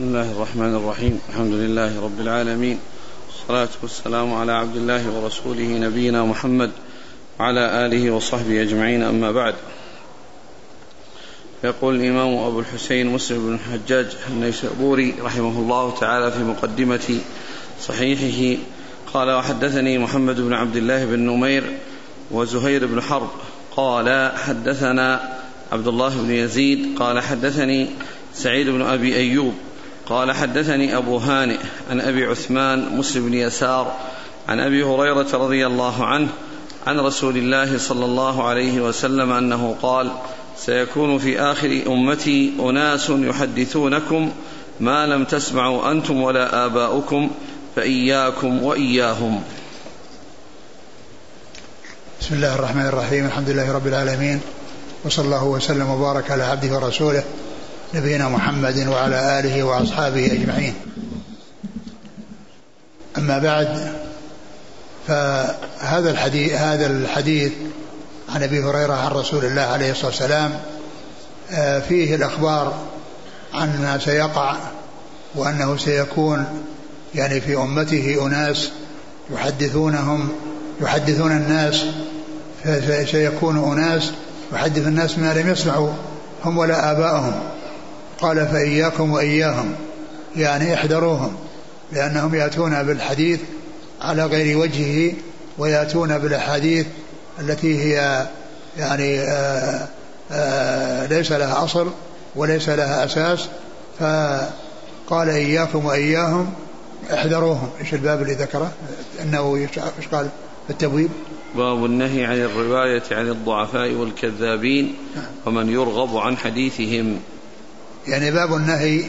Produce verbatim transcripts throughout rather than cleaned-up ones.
بسم الله الرحمن الرحيم. الحمد لله رب العالمين، والصلاة والسلام على عبد الله ورسوله نبينا محمد وعلى آله وصحبه أجمعين، أما بعد. يقول الإمام أبو الحسين مسلم بن الحجاج النيسابوري رحمه الله تعالى في مقدمة صحيحه قال: وحدثني محمد بن عبد الله بن نمير وزهير بن حرب قال حدثنا عبد الله بن يزيد قال حدثني سعيد بن أبي أيوب قال حدثني أبو هانئ عن أبي عثمان مسلم بن يسار عن أبي هريرة رضي الله عنه عن رسول الله صلى الله عليه وسلم أنه قال: سيكون في آخر أمتي أناس يحدثونكم ما لم تسمعوا أنتم ولا آباؤكم فإياكم وإياهم. بسم الله الرحمن الرحيم. الحمد لله رب العالمين، وصلى الله وسلم وبارك على عبده ورسوله نبينا محمد وعلى آله وأصحابه أجمعين. أما بعد، فهذا الحديث هذا الحديث عن أبي هريرة عن رسول الله عليه الصلاة والسلام فيه الأخبار عن ما سيقع، وأنه سيكون يعني في أمته أناس يحدثونهم يحدثون الناس، سيكون أناس يحدث الناس ما لم يسمعوا هم ولا آباءهم. قال: فإياكم وإياهم، يعني احذروهم، لأنهم يأتون بالحديث على غير وجهه، ويأتون بالأحاديث التي هي يعني آآ آآ ليس لها أصل وليس لها أساس. فقال: إياكم وإياهم احذروهم. إيش الباب اللي ذكره؟ أنه إيش قال في التبويب؟ باب النهي عن الرواية عن الضعفاء والكذابين ومن يرغب عن حديثهم. يعني باب النهي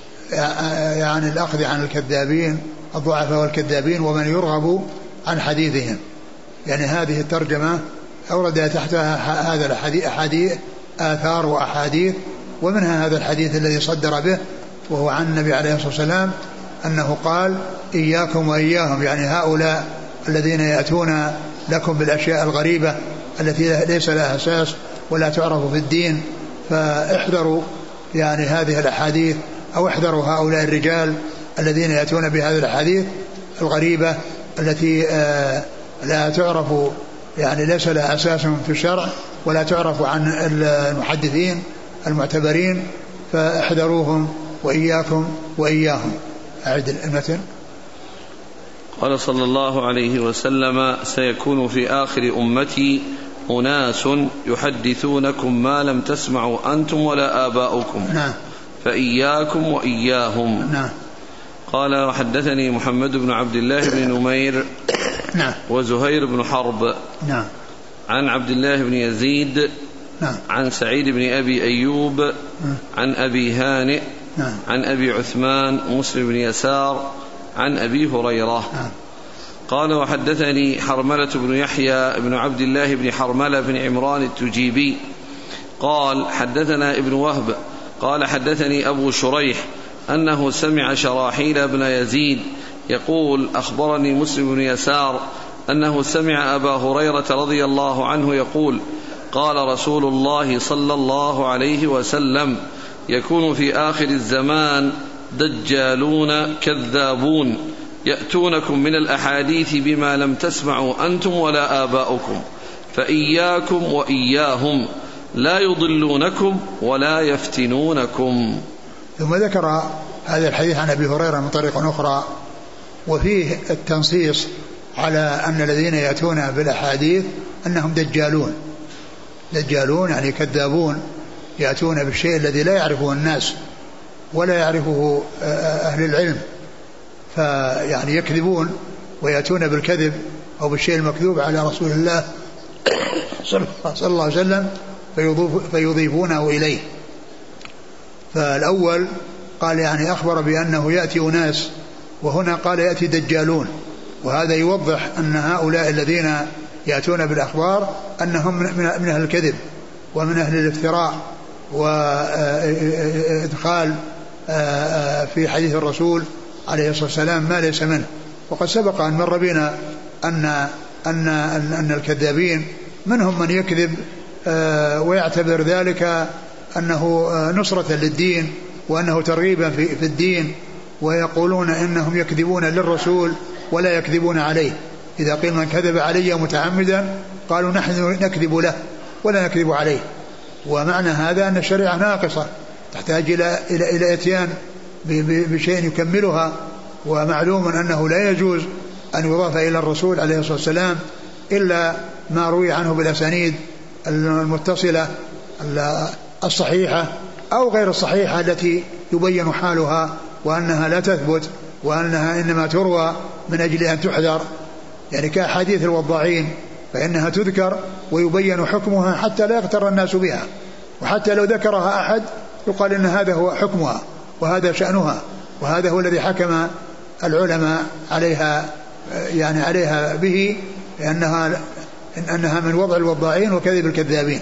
يعني الأخذ عن الكذابين الضعفاء والكذابين ومن يرغب عن حديثهم. يعني هذه الترجمة أورد تحتها هذا الحديث أحاديث آثار وأحاديث، ومنها هذا الحديث الذي صدر به، وهو عن النبي عليه الصلاة والسلام أنه قال: إياكم وإياهم، يعني هؤلاء الذين يأتون لكم بالأشياء الغريبة التي ليس لها أساس ولا تعرف في الدين، فاحذروا يعني هذه الأحاديث، أو احذروا هؤلاء الرجال الذين يأتون بهذه الأحاديث الغريبة التي آه لا تعرف، يعني ليس لها أساس في الشرع ولا تعرف عن المحدثين المعتبرين، فاحذروهم وإياكم وإياهم. أعد المتن. قال صلى الله عليه وسلم: سيكون في آخر أمتي أناس يحدثونكم ما لم تسمعوا أنتم ولا آباؤكم. نعم. فإياكم وإياهم. نعم. قال: وحدثني محمد بن عبد الله بن نمير نعم. وزهير بن حرب نعم. عن عبد الله بن يزيد نعم. عن سعيد بن أبي أيوب نعم. عن أبي هانئ نعم. عن أبي عثمان مسلم بن يسار عن أبي هريرة. نعم. قال: وحدثني حرملة بن يحيى بن عبد الله بن حرملة بن عمران التجيبي قال: حدثنا ابن وهب قال: حدثني أبو شريح أنه سمع شراحيل بن يزيد يقول: أخبرني مسلم بن يسار أنه سمع أبا هريرة رضي الله عنه يقول: قال رسول الله صلى الله عليه وسلم: يكون في آخر الزمان دجالون كذابون يأتونكم من الأحاديث بما لم تسمعوا أنتم ولا آباؤكم فإياكم وإياهم لا يضلونكم ولا يفتنونكم. ثم ذكر هذا الحديث عن أبي هريرة من طريق أخرى، وفيه التنصيص على أن الذين يأتون بالأحاديث أنهم دجالون. دجالون يعني كذابون، يأتون بالشيء الذي لا يعرفه الناس ولا يعرفه أهل العلم، فيعني يكذبون ويأتون بالكذب أو بالشيء المكذوب على رسول الله صلى الله عليه وسلم فيضيفونه إليه. فالأول قال يعني أخبر بأنه يأتي أناس، وهنا قال يأتي دجالون، وهذا يوضح أن هؤلاء الذين يأتون بالأخبار أنهم من أهل الكذب ومن أهل الافتراء وإدخال في حديث الرسول عليه الصلاة والسلام ما ليس منه. وقد سبق أن مر بنا أن, أن, أن الكذابين منهم من يكذب ويعتبر ذلك أنه نصرة للدين وأنه ترغيبا في, في الدين، ويقولون إنهم يكذبون للرسول ولا يكذبون عليه. إذا قيل من كذب علي متعمدا قالوا نحن نكذب له ولا نكذب عليه. ومعنى هذا أن الشريعة ناقصة تحتاج إلى إلى إلى إتيان بشيء يكملها. ومعلوم أنه لا يجوز أن يضاف إلى الرسول عليه الصلاة والسلام إلا ما روي عنه بالأسانيد المتصلة الصحيحة أو غير الصحيحة التي يبين حالها وأنها لا تثبت وأنها إنما تروى من أجل أن تحذر، يعني كأحاديث الوضاعين فإنها تذكر ويبين حكمها حتى لا يغتر الناس بها، وحتى لو ذكرها أحد يقال إن هذا هو حكمها وهذا شأنها، وهذا هو الذي حكم العلماء عليها يعني عليها به، لأنها أنها من وضع الوضاعين وكذب الكذابين.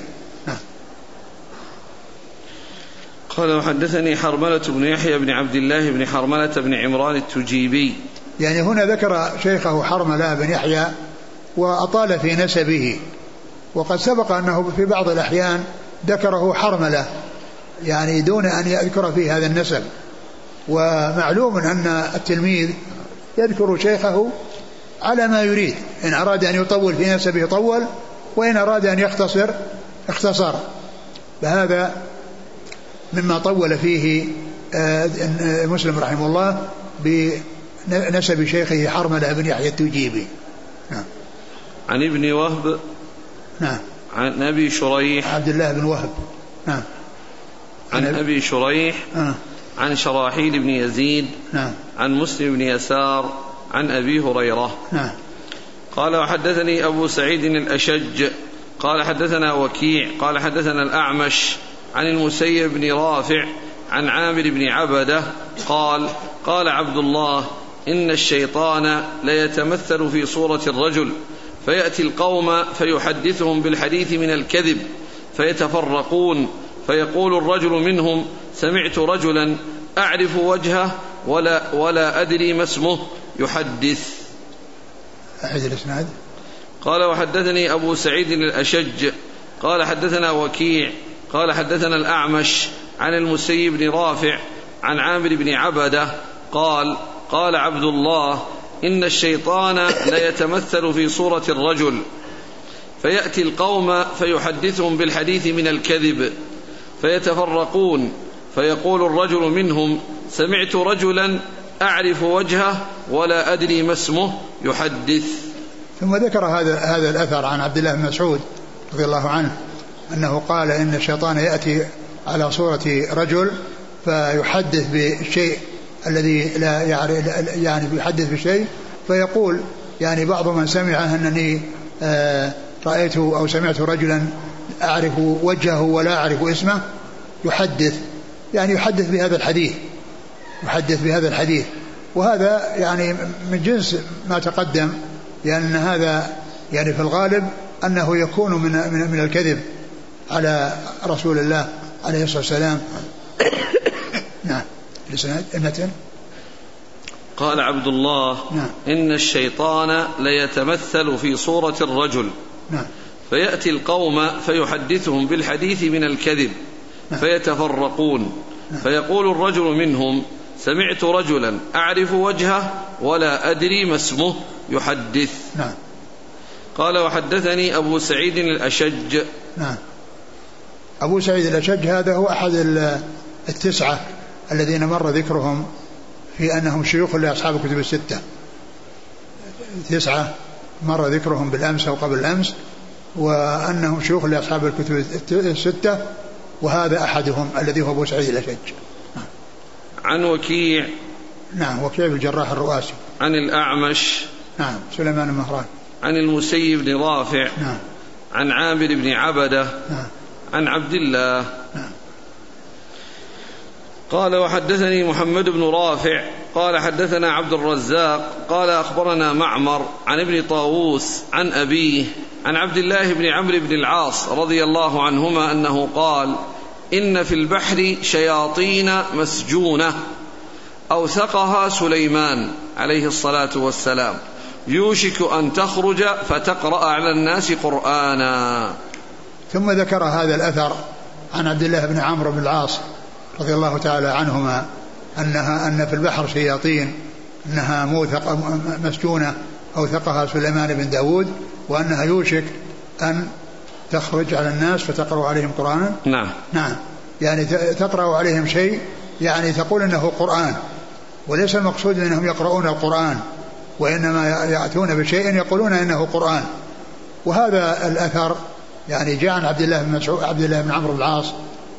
قال وحدثني حرملة بن يحيى بن عبد الله بن حرملة بن عمران التجيبي. يعني هنا ذكر شيخه حرملة بن يحيى وأطال في نسبه، وقد سبق أنه في بعض الأحيان ذكره حرملة يعني دون أن يذكر فيه هذا النسب. ومعلوم أن التلميذ يذكر شيخه على ما يريد، إن أراد أن يطول في نسبه طول، وإن أراد أن يختصر اختصر. فهذا مما طول فيه مسلم رحمه الله بنسب شيخه حرملة بن يحيى التجيبي. نعم. عن ابن وهب. نعم. عن أبي شريح عبد الله بن وهب. نعم. عن, عن أبي شريح. آه. عن شراحيل بن يزيد. نعم. عن مسلم بن يسار عن أبي هريرة. نعم. قال وحدثني أبو سعيد الأشج قال حدثنا وكيع قال حدثنا الأعمش عن المسيب بن رافع عن عامر بن عبدة قال قال عبد الله إن الشيطان ليتمثل في صورة الرجل فيأتي القوم فيحدثهم بالحديث من الكذب فيتفرقون فيقول الرجل منهم سمعت رجلا أعرف وجهه ولا, ولا أدري ما اسمه يحدث. أحد الإسناد. قال وحدثني أبو سعيد الأشج قال حدثنا وكيع قال حدثنا الأعمش عن المسيب بن رافع عن عامر بن عبدة قال قال عبد الله إن الشيطان ليتمثل في صورة الرجل فيأتي القوم فيحدثهم بالحديث من الكذب فيتفرقون فيقول الرجل منهم سمعت رجلا أعرف وجهه ولا أدري ما اسمه يحدث. ثم ذكر هذا هذا الأثر عن عبد الله بن مسعود رضي الله عنه أنه قال إن الشيطان يأتي على صورة رجل فيحدث بالشيء الذي لا يعرف، يعني يحدث بشيء فيقول يعني بعض من سمعه أنني آه رأيت أو سمعت رجلا أعرف وجهه ولا أعرف اسمه يحدث، يعني يحدث بهذا الحديث يحدث بهذا الحديث وهذا يعني من جنس ما تقدم، لأن هذا يعني في الغالب أنه يكون من من, من الكذب على رسول الله عليه الصلاة والسلام. نعم. المتن. قال عبد الله نعم. إن الشيطان ليتمثل في صورة الرجل نعم. فيأتي القوم فيحدثهم بالحديث من الكذب نعم. فيتفرقون نعم. فيقول الرجل منهم سمعت رجلا أعرف وجهه ولا أدري ما اسمه يحدث. نعم. قال وحدثني أبو سعيد الأشج. نعم. أبو سعيد الأشج هذا هو أحد التسعة الذين مر ذكرهم في أنهم شيوخ لأصحاب الكتب الستة، تسعة مر ذكرهم بالأمس أو قبل الأمس، وأنهم شيوخ لأصحاب الكتب الستة، وهذا أحدهم الذي هو أبو سعيد الأشج. عن وكيع. نعم. وكيع بالجراح الرؤاسي. عن الأعمش. نعم. سليمان المهران. عن المسيب بن رافع. نعم. عن عامر بن عبدة. نعم. عن عبد الله. نعم. قال وحدثني محمد بن رافع قال حدثنا عبد الرزاق قال أخبرنا معمر عن ابن طاووس عن أبيه عن عبد الله بن عمرو بن العاص رضي الله عنهما أنه قال إن في البحر شياطين مسجونة أوثقها سليمان عليه الصلاة والسلام يوشك أن تخرج فتقرأ على الناس قرآنا. ثم ذكر هذا الأثر عن عبد الله بن عمرو بن العاص رضي الله تعالى عنهما أنها أن في البحر شياطين أنها موثق مسجونة أوثقها سليمان بن داود وأنها يوشك أن تخرج على الناس فتقرأ عليهم قرآنا. نعم نعم يعني تقرأ عليهم شيء يعني تقول إنه قرآن، وليس المقصود أنهم يقرؤون القرآن، وإنما يأتون بشيء يقولون إنه قرآن. وهذا الأثر يعني جاء عن عبد الله بن مسعود عبد الله بن عمرو بن العاص،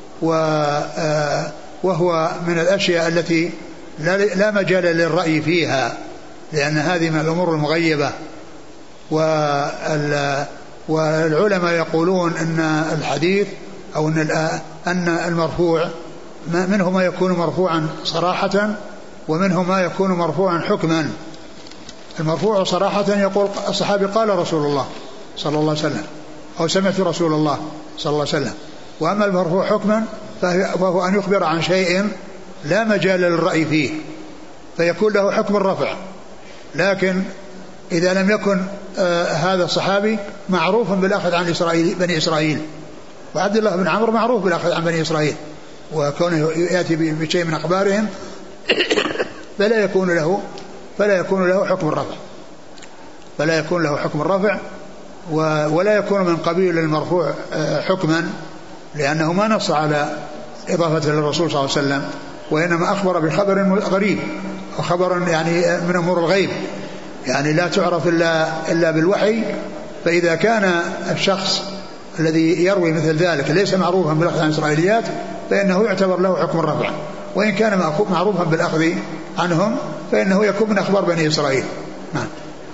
وهو من الأشياء التي لا مجال للرأي فيها، لأن هذه من الأمور المغيبة. والعلماء يقولون أن الحديث أو أن المرفوع منه ما يكون مرفوعا صراحة ومنه ما يكون مرفوعا حكما. المرفوع صراحة يقول الصحابي قال رسول الله صلى الله عليه وسلم أو سمعت رسول الله صلى الله عليه وسلم. وأما المرفوع حكما فهو أن يخبر عن شيء لا مجال للرأي فيه فيكون له حكم الرفع. لكن إذا لم يكن آه هذا الصحابي معروفا بالأخذ عن إسرائيل بني إسرائيل، وعبد الله بن عمرو معروف بالأخذ عن بني إسرائيل وكونه يأتي بشيء من أخبارهم فلا يكون له فلا يكون له حكم الرفع فلا يكون له حكم الرفع ولا يكون من قبيل المرفوع حكما، لأنه ما نص على إضافته للرسول صلى الله عليه وسلم، وإنما أخبر بخبر غريب وخبر يعني من أمور الغيب يعني لا تعرف إلا, إلا بالوحي. فإذا كان الشخص الذي يروي مثل ذلك ليس معروفا بالأخذ عن الإسرائيليات فإنه يعتبر له حكم الرفع، وإن كان معروفا بالأخذ عنهم فإنه يكون من أخبار بني إسرائيل. نعم.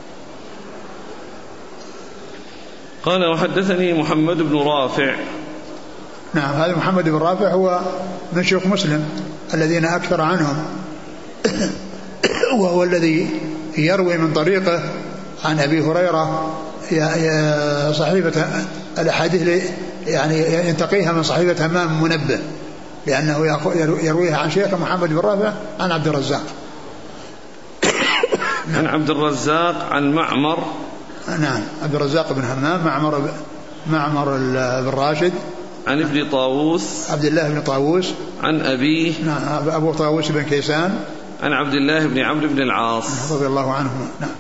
قال وحدثني محمد بن رافع. نعم هذا محمد بن رافع هو من شيوخ مسلم الذين أكثر عنهم وهو الذي يروي من طريقه عن أبي هريرة صحيفة الأحاديث يعني ينتقيها من صحيفة همام منبه، لأنه يرويها عن شيخ محمد بن رافع عن عبد الرزاق عن عبد الرزاق عن معمر. نعم عبد الرزاق بن همام معمر معمر بن راشد عن ابن طاووس عبد الله بن طاووس عن أبيه نعم أبو طاووس بن كيسان عن عبد الله بن عمرو بن العاص رضي الله عنهما. نعم.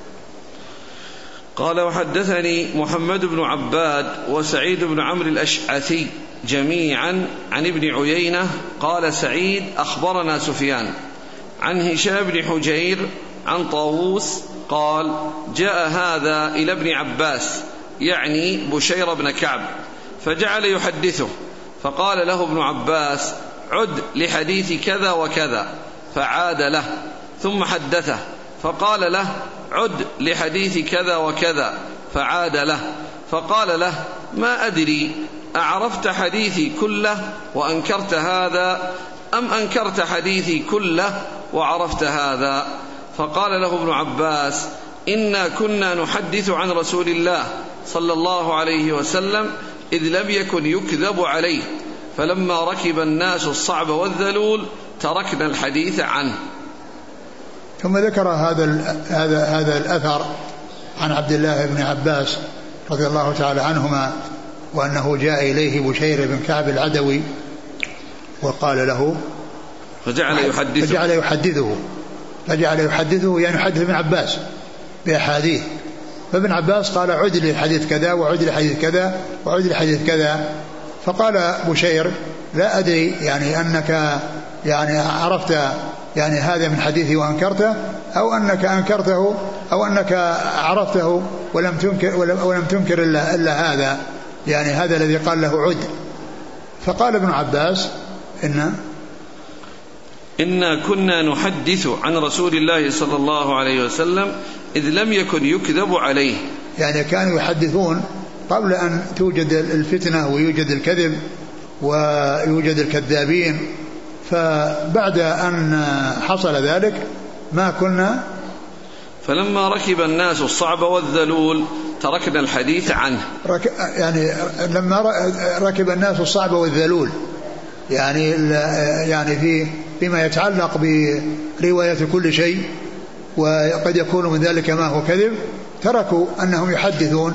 قال وحدثني محمد بن عباد وسعيد بن عمرو الأشعثي جميعا عن ابن عيينة قال سعيد أخبرنا سفيان عن هشام بن حجير عن طاووس قال جاء هذا إلى ابن عباس يعني بشير بن كعب فجعل يحدثه فقال له ابن عباس عد لحديث كذا وكذا فعاد له ثم حدثه فقال له عد لحديث كذا وكذا فعاد له فقال له ما أدري أعرفت حديثي كله وأنكرت هذا أم أنكرت حديثي كله وعرفت هذا؟ فقال له ابن عباس إنا كنا نحدث عن رسول الله صلى الله عليه وسلم إذ لم يكن يكذب عليه فلما ركب الناس الصعب والذلول تركنا الحديث عنه. ثم ذكر هذا هذا هذا الأثر عن عبد الله بن عباس رضي الله تعالى عنهما وأنه جاء إليه بشير بن كعب العدوي وقال له فجعل يحدثه فجعل يحدثه فجعل يحدثه يعني يحدث ابن عباس بأحاديث. فابن عباس قال عد لي حديث كذا وعد لي حديث كذا وعد لي حديث كذا. فقال بشير لا أدري يعني أنك يعني عرفت يعني هذا من حديثي وأنكرته أو أنك أنكرته أو أنك عرفته ولم تنكر ولم تنكر إلا, إلا هذا يعني هذا الذي قال له عد. فقال ابن عباس إن إنا كنا نحدث عن رسول الله صلى الله عليه وسلم إذ لم يكن يكذب عليه يعني كانوا يحدثون قبل أن توجد الفتنة ويوجد الكذب ويوجد الكذابين. فبعد أن حصل ذلك ما كنا فلما ركب الناس الصعب والذلول تركنا الحديث عنه رك يعني لما ركب الناس الصعب والذلول يعني يعني في فيما يتعلق برواية كل شيء وقد يكون من ذلك ما هو كذب تركوا أنهم يحدثون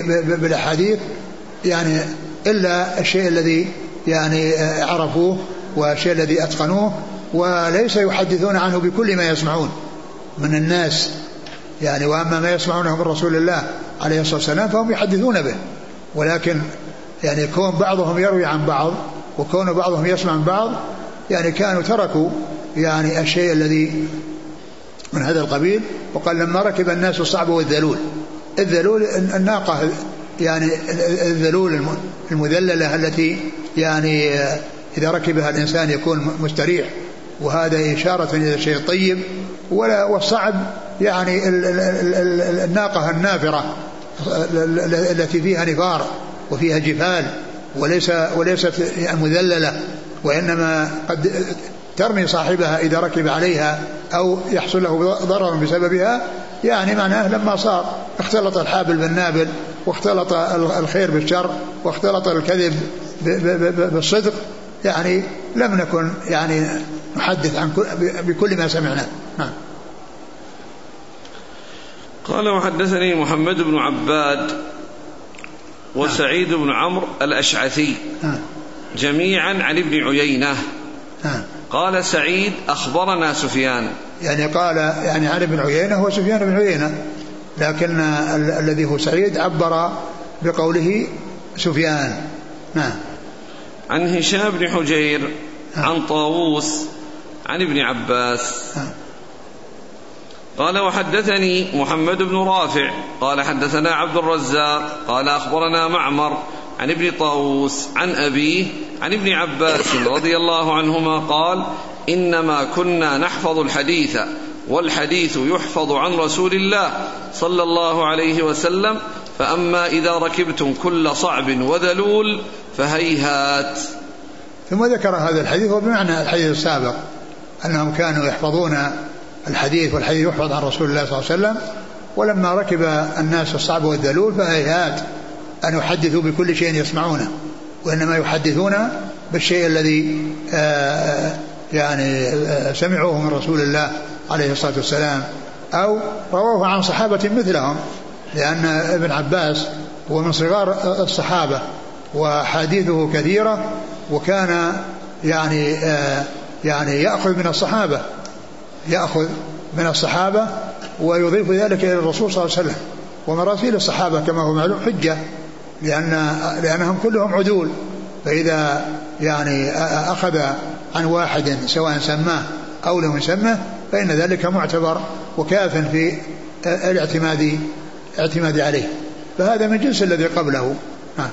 بالأحاديث يعني إلا الشيء الذي يعني عرفوه والشيء الذي أتقنوه، وليس يحدثون عنه بكل ما يسمعون من الناس يعني. وأما ما يسمعونه من رسول الله عليه الصلاة والسلام فهم يحدثون به، ولكن يعني كون بعضهم يروي عن بعض وكون بعضهم يسمع عن بعض يعني كانوا تركوا يعني الشيء الذي من هذا القبيل. وقال لما ركب الناس الصعب والذلول، الذلول الناقة يعني الذلول المذللة التي يعني إذا ركبها الإنسان يكون مستريح، وهذا إشارة إلى الشيء الطيب. ولا والصعب يعني الناقة النافرة التي فيها نفار وفيها جفال وليس وليست مذللة، وإنما قد ترمي صاحبها إذا ركب عليها أو يحصل له ضرر بسببها. يعني معناه لما صار اختلط الحابل بالنابل واختلط الخير بالشر واختلط الكذب بالصدق، يعني لم نكن يعني نحدث عن بكل ما سمعنا. نعم. قال وحدثني محمد بن عباد وسعيد بن عمرو الأشعثي جميعا عن ابن عيينة. قال سعيد أخبرنا سفيان، يعني قال يعني عن ابن عيينة هو سفيان بن عيينة، لكن الذي هو سعيد عبر بقوله سفيان. نعم. عن هشام بن حجير عن طاووس عن ابن عباس. قال وحدثني محمد بن رافع قال حدثنا عبد الرزاق قال أخبرنا معمر عن ابن طاووس عن أبيه عن ابن عباس رضي الله عنهما قال إنما كنا نحفظ الحديث والحديث يحفظ عن رسول الله صلى الله عليه وسلم، فأما إذا ركبتم كل صعب وذلول فهيهات. ثم ذكر هذا الحديث وبمعنى الحديث السابق أنهم كانوا يحفظون الحديث والحديث يحفظ عن رسول الله صلى الله عليه وسلم، ولما ركب الناس الصعب والذلول فهيهات أن يحدثوا بكل شيء يسمعونه، وإنما يحدثون بالشيء الذي آآ يعني آآ سمعوه من رسول الله عليه الصلاة والسلام أو رواه عن صحابة مثلهم، لأن ابن عباس هو من صغار الصحابة وحديثه كثيرة، وكان يعني يعني يأخذ من الصحابة يأخذ من الصحابة ويضيف ذلك إلى الرسول صلى الله عليه وسلم. ومراسيل الصحابة كما هو معلوم حجة، لأن لأنهم كلهم عدول، فإذا يعني أخذ عن واحد سواء سماه أو لم يسمه فإن ذلك معتبر وكاف في الاعتماد اعتماد عليه، فهذا من جنس الذي قبله. ها.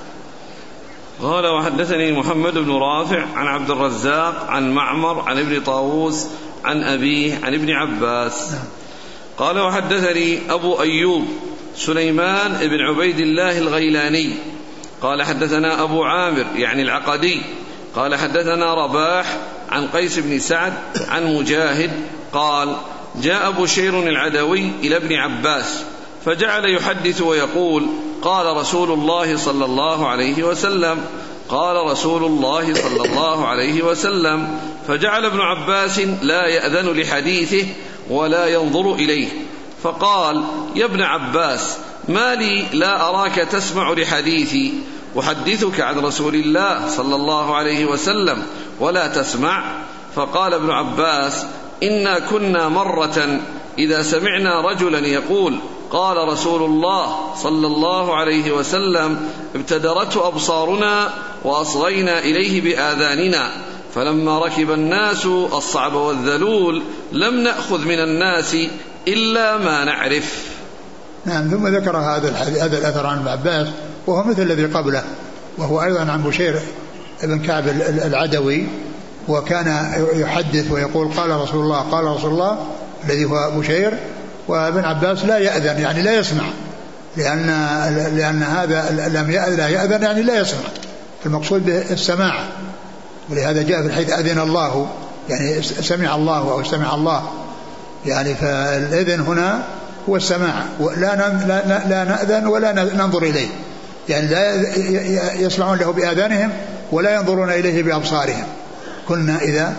قال وحدثني محمد بن رافع عن عبد الرزاق عن معمر عن ابن طاووس عن أبيه عن ابن عباس. قال وحدثني أبو أيوب سليمان بن عبيد الله الغيلاني قال حدثنا أبو عامر يعني العقدي قال حدثنا رباح عن قيس بن سعد عن مجاهد قال جاء بشير العدوي إلى ابن عباس فجعل يحدث ويقول قال رسول الله صلى الله عليه وسلم قال رسول الله صلى الله عليه وسلم، فجعل ابن عباس لا يأذن لحديثه ولا ينظر إليه، فقال يا ابن عباس ما لي لا أراك تسمع لحديثي أحدثك عن رسول الله صلى الله عليه وسلم ولا تسمع؟ فقال ابن عباس إنا كنا مرة إذا سمعنا رجلا يقول قال رسول الله صلى الله عليه وسلم ابتدرته أبصارنا وأصغينا إليه بآذاننا، فلما ركب الناس الصعب والذلول لم نأخذ من الناس إلا ما نعرف. نعم. ثم ذكر هذا هذا الأثر عن ابن عباس وهو مثل الذي قبله، وهو أيضا عن بشير بن كعب العدوي، وكان يحدث ويقول قال رسول الله قال رسول الله الذي هو بشير، وابن عباس لا يأذن يعني لا يسمع، لأن لأن هذا لم يأذن لا يأذن يعني لا يسمع، المقصود به السماع، ولهذا جاء في الحديث أذن الله يعني سمع الله أو سمع الله، يعني فالإذن هنا هو السماع، ولا لا لا نأذن ولا ننظر إليه، يعني لا يسمعون له بآذانهم ولا ينظرون إليه بأبصارهم. كنا إذا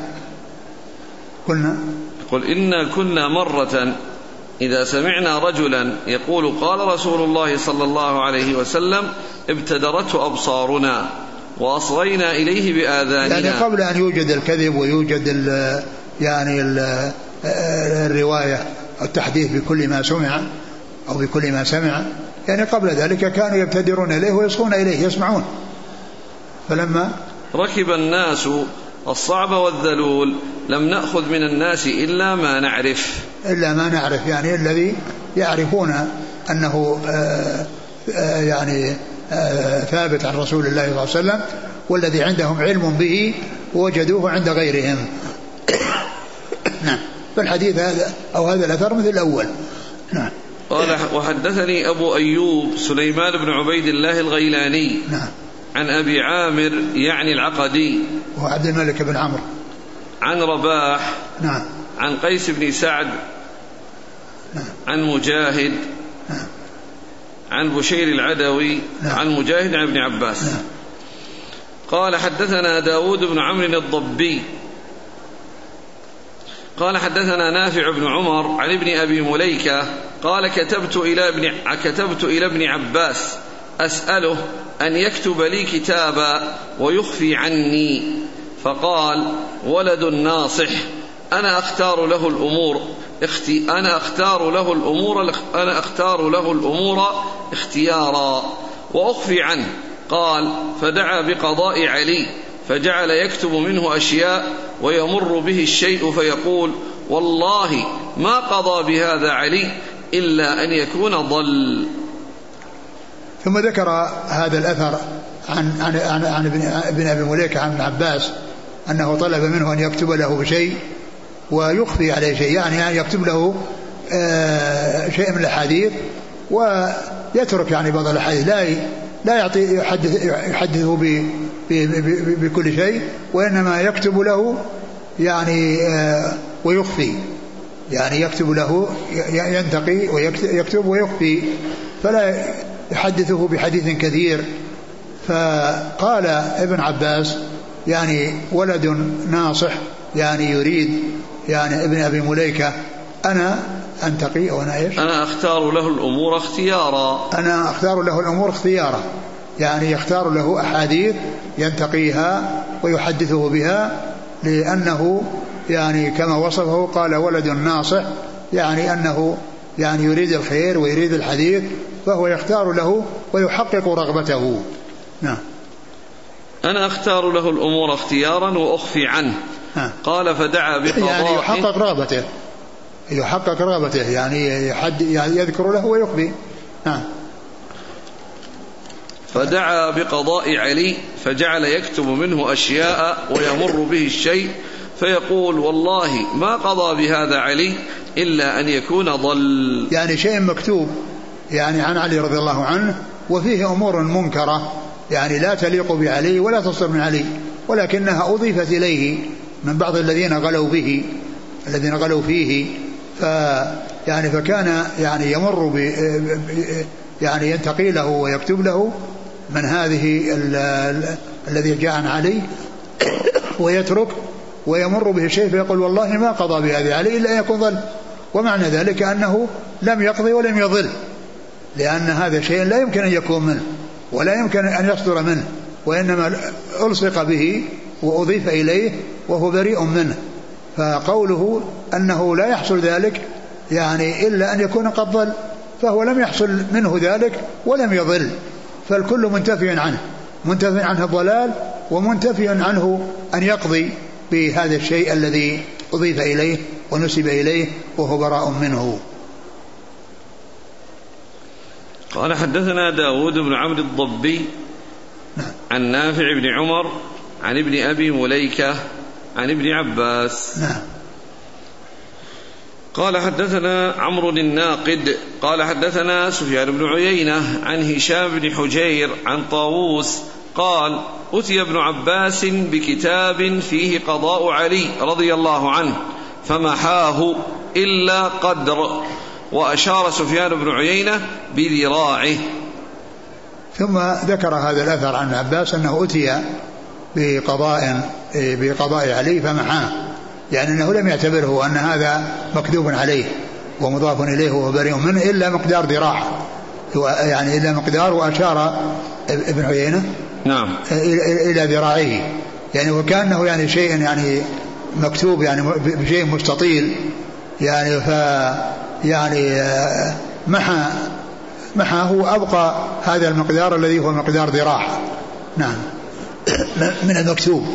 كنا قل إنا كنا مرة إذا سمعنا رجلا يقول قال رسول الله صلى الله عليه وسلم ابتدرته أبصارنا وأصغينا إليه بآذاننا. يعني قبل أن يوجد الكذب ويوجد ال يعني ال الرواية التحديث بكل ما سمع أو بكل ما سمع، يعني قبل ذلك كانوا يبتدرون إليه ويصغون إليه يسمعون. فلما ركب الناس الصعب والذلول لم نأخذ من الناس إلا ما نعرف إلا ما نعرف يعني الذي يعرفون أنه آآ آآ يعني آآ ثابت عن رسول الله صلى الله عليه وسلم، والذي عندهم علم به وجدوه عند غيرهم. نعم. فالحديث هذا أو هذا الأثر مثل الأول. نعم. قال وحدثني أبو أيوب سليمان بن عبيد الله الغيلاني نعم. عن أبي عامر يعني العقدي وعبد الملك بن عمرو عن رباح نعم. عن قيس بن سعد نعم. عن مجاهد نعم. عن بشير العدوي نعم. عن مجاهد عن ابن عباس نعم. قال حدثنا داود بن عمرو الضبي قال حدثنا نافع بن عمر عن ابن أبي مليكة قال كتبت إلى ابن, كتبت إلى ابن عباس أسأله أن يكتب لي كتابا ويخفي عني، فقال ولد ناصح أنا أختار له الأمور اختي أنا أختار له الأمور أنا أختار له الأمور اختيارا وأخفي عنه. قال فدعا بقضاء علي فجعل يكتب منه أشياء ويمر به الشيء فيقول والله ما قضى بهذا علي إلا أن يكون ضل. ثم ذكر هذا الأثر عن, عن, عن, عن ابن أبي مليكة عن ابن عباس أنه طلب منه أن يكتب له بشيء ويخفي عليه شيء، يعني أن يكتب له آه شيء من الحديث ويترك يعني بعض الحديث، لا لا يعطي يحدث يحدثه بكل شيء، وإنما يكتب له يعني آه ويخفي، يعني يكتب له ينتقي ويكتب ويخفي، فلا يحدثه بحديث كثير. فقال ابن عباس يعني ولد ناصح يعني يريد يعني ابن أبي مليكة أنا أنتقي وأنا إيش أنا أختار له الأمور اختيارا أنا أختار له الأمور اختيارا يعني يختار له أحاديث ينتقيها ويحدثه بها، لأنه يعني كما وصفه قال ولد ناصح يعني أنه يعني يريد الخير ويريد الحديث، فهو يختار له ويحقق رغبته. نعم. أنا أختار له الأمور اختيارا وأخفي عنه. ها. قال فدعا بقضاء يعني يحقق رغبته يحقق رغبته يعني يحد يعني يذكر له ويخفي. ها. فدعا بقضاء علي فجعل يكتب منه أشياء ويمر به الشيء فيقول والله ما قضى بهذا علي إلا أن يكون ضل، يعني شيء مكتوب يعني عن علي رضي الله عنه وفيه أمور منكرة يعني لا تليق بعلي ولا تصدر من علي، ولكنها أضيفت إليه من بعض الذين غلوا به الذين غلوا فيه، ف يعني فكان يعني يمر ب يعني ينتقي له ويكتب له من هذه الذي جاء عن علي ويترك ويمر به شيء فيقول والله ما قضى بهذه علي إلا أن يكون ضل، ومعنى ذلك أنه لم يقضي ولم يضل، لأن هذا شيء لا يمكن أن يكون منه ولا يمكن أن يصدر منه، وإنما ألصق به وأضيف إليه وهو بريء منه. فقوله أنه لا يحصل ذلك يعني إلا أن يكون قد ضل، فهو لم يحصل منه ذلك ولم يضل، فالكل منتفي عنه منتفي عنه الضلال ومنتفي عنه أن يقضي بهذا الشيء الذي أضيف إليه ونسب إليه وهو براء منه. قال حدثنا داود بن عمرو الضبي عن نافع بن عمر عن ابن أبي مليكة عن ابن عباس. نعم. قال حدثنا عمرو الناقد قال حدثنا سفيان بن عيينة عن هشام بن حجير عن طاووس قال أتي ابن عباس بكتاب فيه قضاء علي رضي الله عنه فمحاه إلا قدر، وأشار سفيان بن عيينة بذراعه. ثم ذكر هذا الأثر عن عباس أنه أتي بقضاء بقضاء علي فمحاه، يعني أنه لم يعتبره أن هذا مكذوب عليه ومضاف إليه وهو بريء منه إلا مقدار ذراع، يعني إلا مقدار. وأشار ابن عيينة نعم. إلى ذراعيه يعني، وكأنه يعني شيء يعني مكتوب يعني بشيء مستطيل يعني، ف يعني محى محى هو أبقى هذا المقدار الذي هو مقدار ذراع نعم من المكتوب.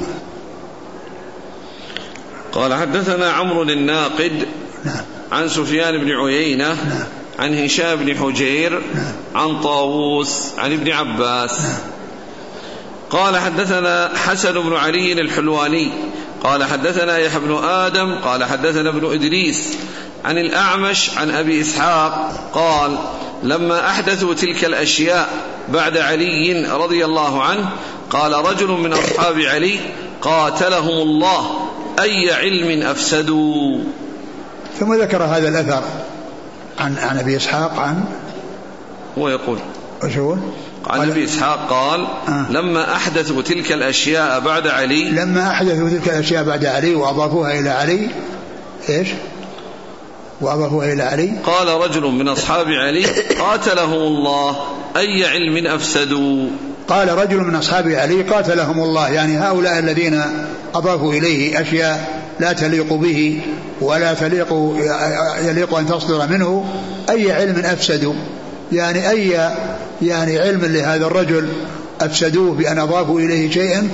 قال حدثنا عمرو الناقد نعم. عن سفيان بن عيينة نعم. عن هشام بن حجير نعم. عن طاووس عن ابن عباس نعم. قال حدثنا حسن بن علي الحلواني قال حدثنا يحيى بن آدم قال حدثنا ابن إدريس عن الأعمش عن أبي إسحاق قال لما أحدثوا تلك الأشياء بعد علي رضي الله عنه قال رجل من أصحاب علي قاتلهم الله أي علم أفسدوا. ثم ذكر هذا الأثر عن عن أبي إسحاق عن هو يقول وشو عن أبي إسحاق قال آه. لما أحدثوا تلك الأشياء بعد علي لما أحدثوا تلك الأشياء بعد علي وأضافوها إلى علي إيش وأضافوها إلى علي قال رجل من أصحاب علي قاتلهم الله أي علم أفسدوا. قال رجل من أصحاب علي قاتلهم الله يعني هؤلاء الذين أضافوا إليه أشياء لا تليق به ولا تليق يليق أن تصدر منه أي علم أفسدوا يعني أي يعني علم لهذا الرجل أفسدوه بأن أضافوا إليه شيئا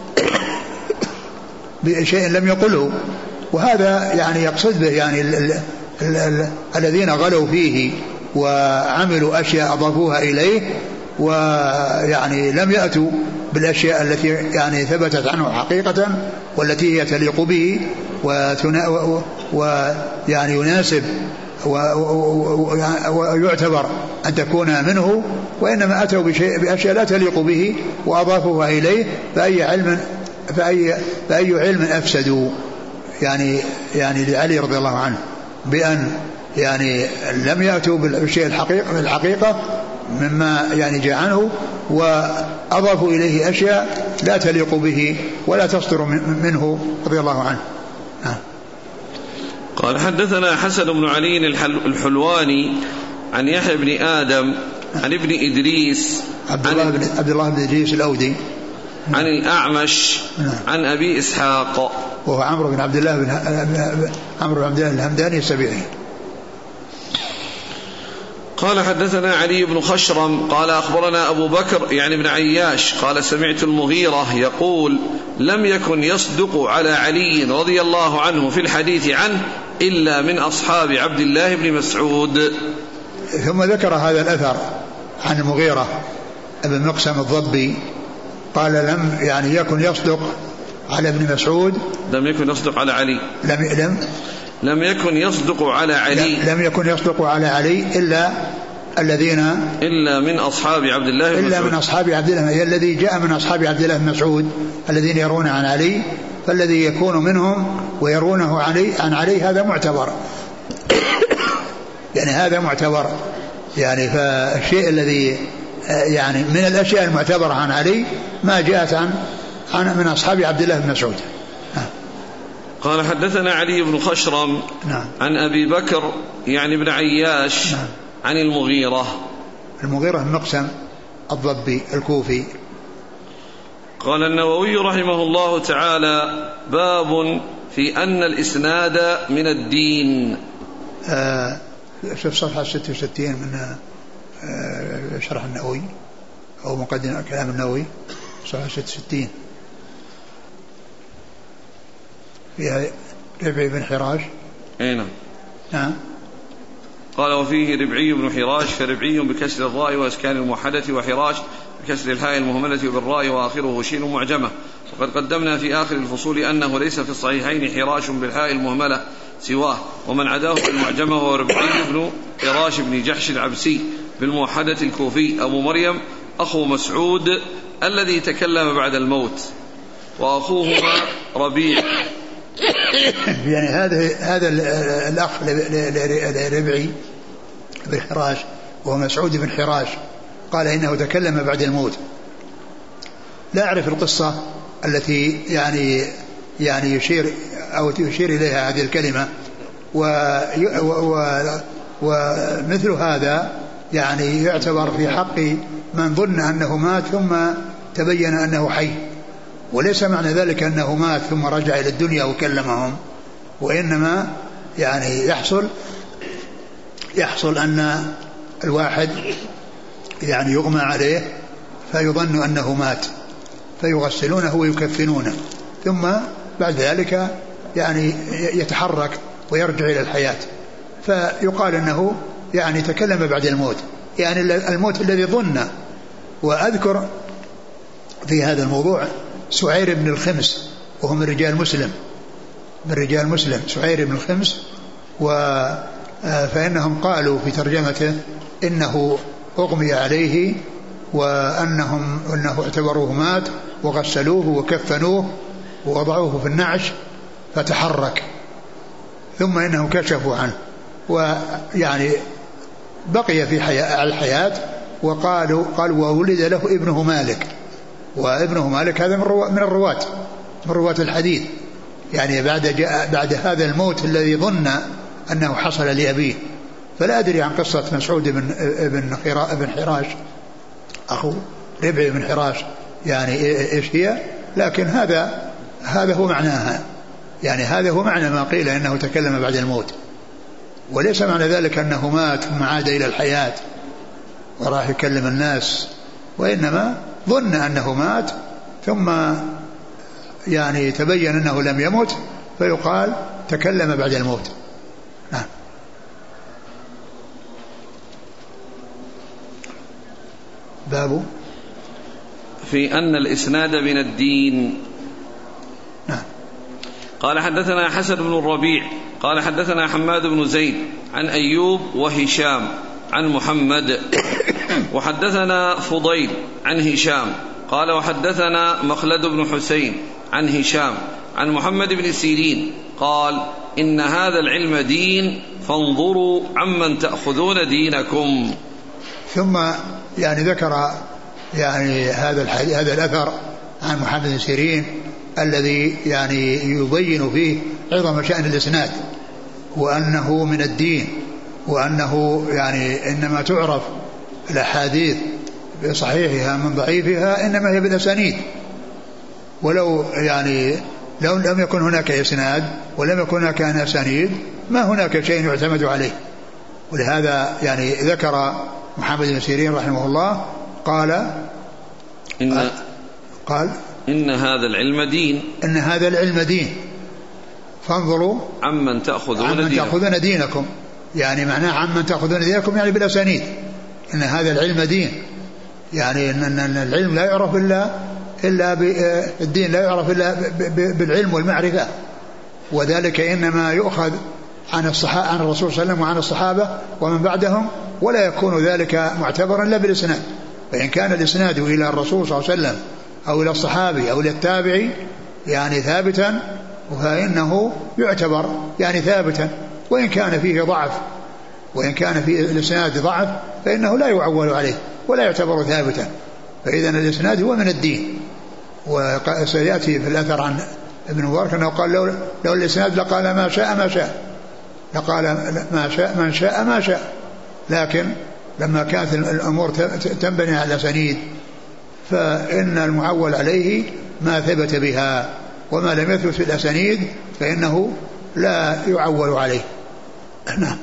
بشيء لم يقله. وهذا يعني يقصد به يعني ال ال ال ال الذين غلوا فيه وعملوا أشياء أضافوها إليه ويعني لم يأتوا بالأشياء التي يعني ثبتت عنه حقيقة والتي هي تليق به ويعني يناسب ويعتبر أن تكون منه، وإنما أتوا بشيء بأشياء لا تليق به وأضافوها إليه فأي علم فأي, فأي علم أفسدوا يعني يعني لعلي رضي الله عنه بأن يعني لم يأتوا بالشيء الحقيقة الحقيقة مما يعني جاء عنه وأضافوا إليه أشياء لا تليق به ولا تصدر منه رضي الله عنه. آه. قال حدثنا حسن بن علي الحلواني عن يحيى بن آدم عن ابن إدريس عبد الله بن عبد الله بن إدريس الأودي عن الأعمش عن أبي إسحاق وهو عمرو بن عبد الله بن عمرو بن عبد الله الهمداني السبيعي. قال حدثنا علي بن خشرم قال أخبرنا أبو بكر يعني بن عياش قال سمعت المغيرة يقول لم يكن يصدق على علي رضي الله عنه في الحديث عنه إلا من أصحاب عبد الله بن مسعود. ثم ذكر هذا الأثر عن المغيرة ابن مقسم الضبي قال لم يعني يكن يصدق على ابن مسعود لم يكن يصدق على علي لم لم لم يكن يصدق على علي لم يكن يصدق على علي إلا الذين إلا من أصحاب عبد الله بن مسعود إلا من أصحاب عبد الله الذي جاء من أصحاب عبد الله بن مسعود الذين يرون عن علي، فالذي يكون منهم ويرونه علي عن علي هذا معتبر يعني هذا معتبر يعني. فالشيء الذي يعني من الأشياء المعتبرة عن علي ما جاءت عن عن من أصحاب عبد الله بن مسعود. قال حدثنا علي بن خشرم نعم. عن أبي بكر يعني بن عياش نعم. عن المغيرة المغيرة المقسم الضبي الكوفي. قال النووي رحمه الله تعالى باب في أن الإسناد من الدين. آه شوف صفحة ستة وستين من آه شرح النووي أو مقدمة كلام النووي صفحة ستة وستين فيها ربعي بن حراش. أين نعم. قال وفيه ربعي بن حراش فربعي بكسر الراء واسكان الموحدة وحراش بكسر الهاء المهملة وبالراء وآخره شين معجمة. وقد قدمنا في آخر الفصول أنه ليس في الصحيحين حراش بالهاء المهملة سواه، ومن عداه بالمعجمة هو ربعي بن حراش بن جحش العبسي بالموحدة الكوفي أبو مريم أخو مسعود الذي تكلم بعد الموت، وأخوهما ربيع. يعني هذا هذا الأخ ربعي بن حراش وهو مسعود بن حراش قال إنه تكلم بعد الموت. لا أعرف القصة التي يعني يعني يشير أو يشير إليها هذه الكلمة، ومثل هذا يعني يعتبر في حق من ظن أنه مات ثم تبين أنه حي، وليس معنى ذلك أنه مات ثم رجع إلى الدنيا وكلمهم، وإنما يعني يحصل يحصل أن الواحد يعني يغمى عليه فيظن أنه مات فيغسلونه ويكفنونه، ثم بعد ذلك يعني يتحرك ويرجع إلى الحياة، فيقال أنه يعني تكلم بعد الموت، يعني الموت الذي ظن. وأذكر في هذا الموضوع سعير بن الخمس، وهو من رجال مسلم من رجال مسلم سعير بن الخمس، فإنهم قالوا في ترجمته إنه أغمي عليه، وأنهم أنه اعتبروه مات وغسلوه وكفنوه ووضعوه في النعش فتحرك، ثم إنهم كشفوا عنه، ويعني بقي في حياة الحياة. وقالوا قالوا وولد له ابنه مالك، وابنه مالك هذا من الرواة من رواة الحديث، يعني بعد جاء بعد هذا الموت الذي ظن أنه حصل لأبيه. فلا أدري عن قصة مسعود بن ابن ابن حراش أخو ربعي بن حراش يعني إيش هي، لكن هذا هذا هو معناها، يعني هذا هو معنى ما قيل إنه تكلم بعد الموت، وليس معنى ذلك أنه مات ثم عاد إلى الحياة وراح يكلم الناس، وإنما ظن أنه مات ثم يعني تبين أنه لم يمت فيقال تكلم بعد الموت. نعم. باب في أن الإسناد من الدين. نعم. قال حدثنا حسن بن الربيع قال حدثنا حماد بن زيد عن أيوب وهشام عن محمد وحدثنا فضيل عن هشام قال وحدثنا مخلد بن حسين عن هشام عن محمد بن سيرين قال إن هذا العلم دين فانظروا عمن تأخذون دينكم. ثم يعني ذكر يعني هذا هذا الأثر عن محمد بن سيرين الذي يعني يبين فيه عظم شأن الإسناد، وأنه من الدين، وأنه يعني إنما تعرف الأحاديث بصحيحها من ضعيفها إنما هي بالأسانيد، ولو يعني لو لم يكن هناك إسناد ولم يكن هناك أسانيد ما هناك شيء يعتمد عليه. ولهذا يعني ذكر محمد بن سيرين رحمه الله قال إن قال إن هذا العلم دين إن هذا العلم دين فانظروا عمن تأخذون, عمن دينكم. تأخذون دينكم، يعني معناه عمن تأخذون دينكم يعني بالأسانيد. إن هذا العلم دين، يعني إن العلم لا يعرف إلا إلا بالدين لا يعرف إلا بالعلم والمعرفة، وذلك إنما يؤخذ عن الصحابة عن الرسول صلى الله عليه وسلم وعن الصحابة ومن بعدهم، ولا يكون ذلك معتبرا إلا بالإسناد. فإن كان الإسناد إلى الرسول صلى الله عليه وسلم أو إلى الصحابي أو إلى التابعي يعني ثابتا فإنه يعتبر يعني ثابتا، وإن كان فيه ضعف وإن كان في الإسناد ضعف فإنه لا يعول عليه ولا يعتبر ثابتا. فإذا الإسناد هو من الدين. وسيأتي في الأثر عن ابن مبارك أنه قال لو, لو الإسناد لقال ما شاء ما شاء لقال ما شاء من شاء ما شاء، لكن لما كانت الأمور تنبني على الأسانيد فإن المعول عليه ما ثبت بها، وما لم يثبت في الأسانيد فإنه لا يعول عليه. نعم.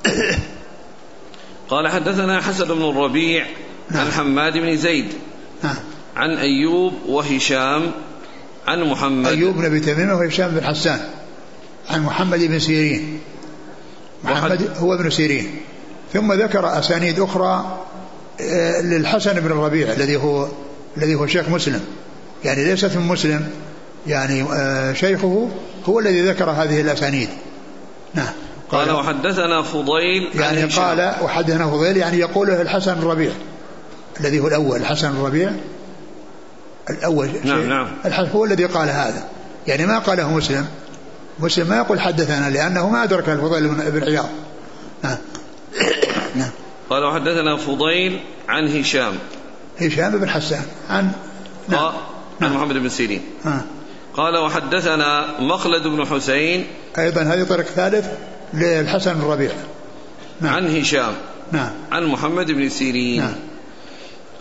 قال حدثنا حسن بن الربيع عن حماد بن زيد عن أيوب وهشام عن محمد أيوب بن أبي تميمة وهشام بن حسان عن محمد بن سيرين. محمد هو ابن سيرين. ثم ذكر أسانيد أخرى للحسن بن الربيع الذي هو الذي هو شيخ مسلم، يعني ليست من مسلم، يعني شيخه هو الذي ذكر هذه الأسانيد. نعم. قال وحدثنا فضيل يعني قال وحدثنا فضيل يعني يقوله الحسن الربيع الذي هو الأول. الحسن الربيع الأول نعم نعم هو الذي قال هذا، يعني ما قاله مسلم. مسلم ما يقول حدثنا لأنه ما أدرك الفضيل بن عياض. نعم. نعم. قال وحدثنا فضيل عن هشام هشام بن حسان عن نعم. عن نعم. محمد بن سيرين. آه. قال وحدثنا مخلد بن حسين أيضا هذه طريق ثالث للحسن الربيع. نعم. عن هشام نعم. عن محمد بن سيرين. نعم.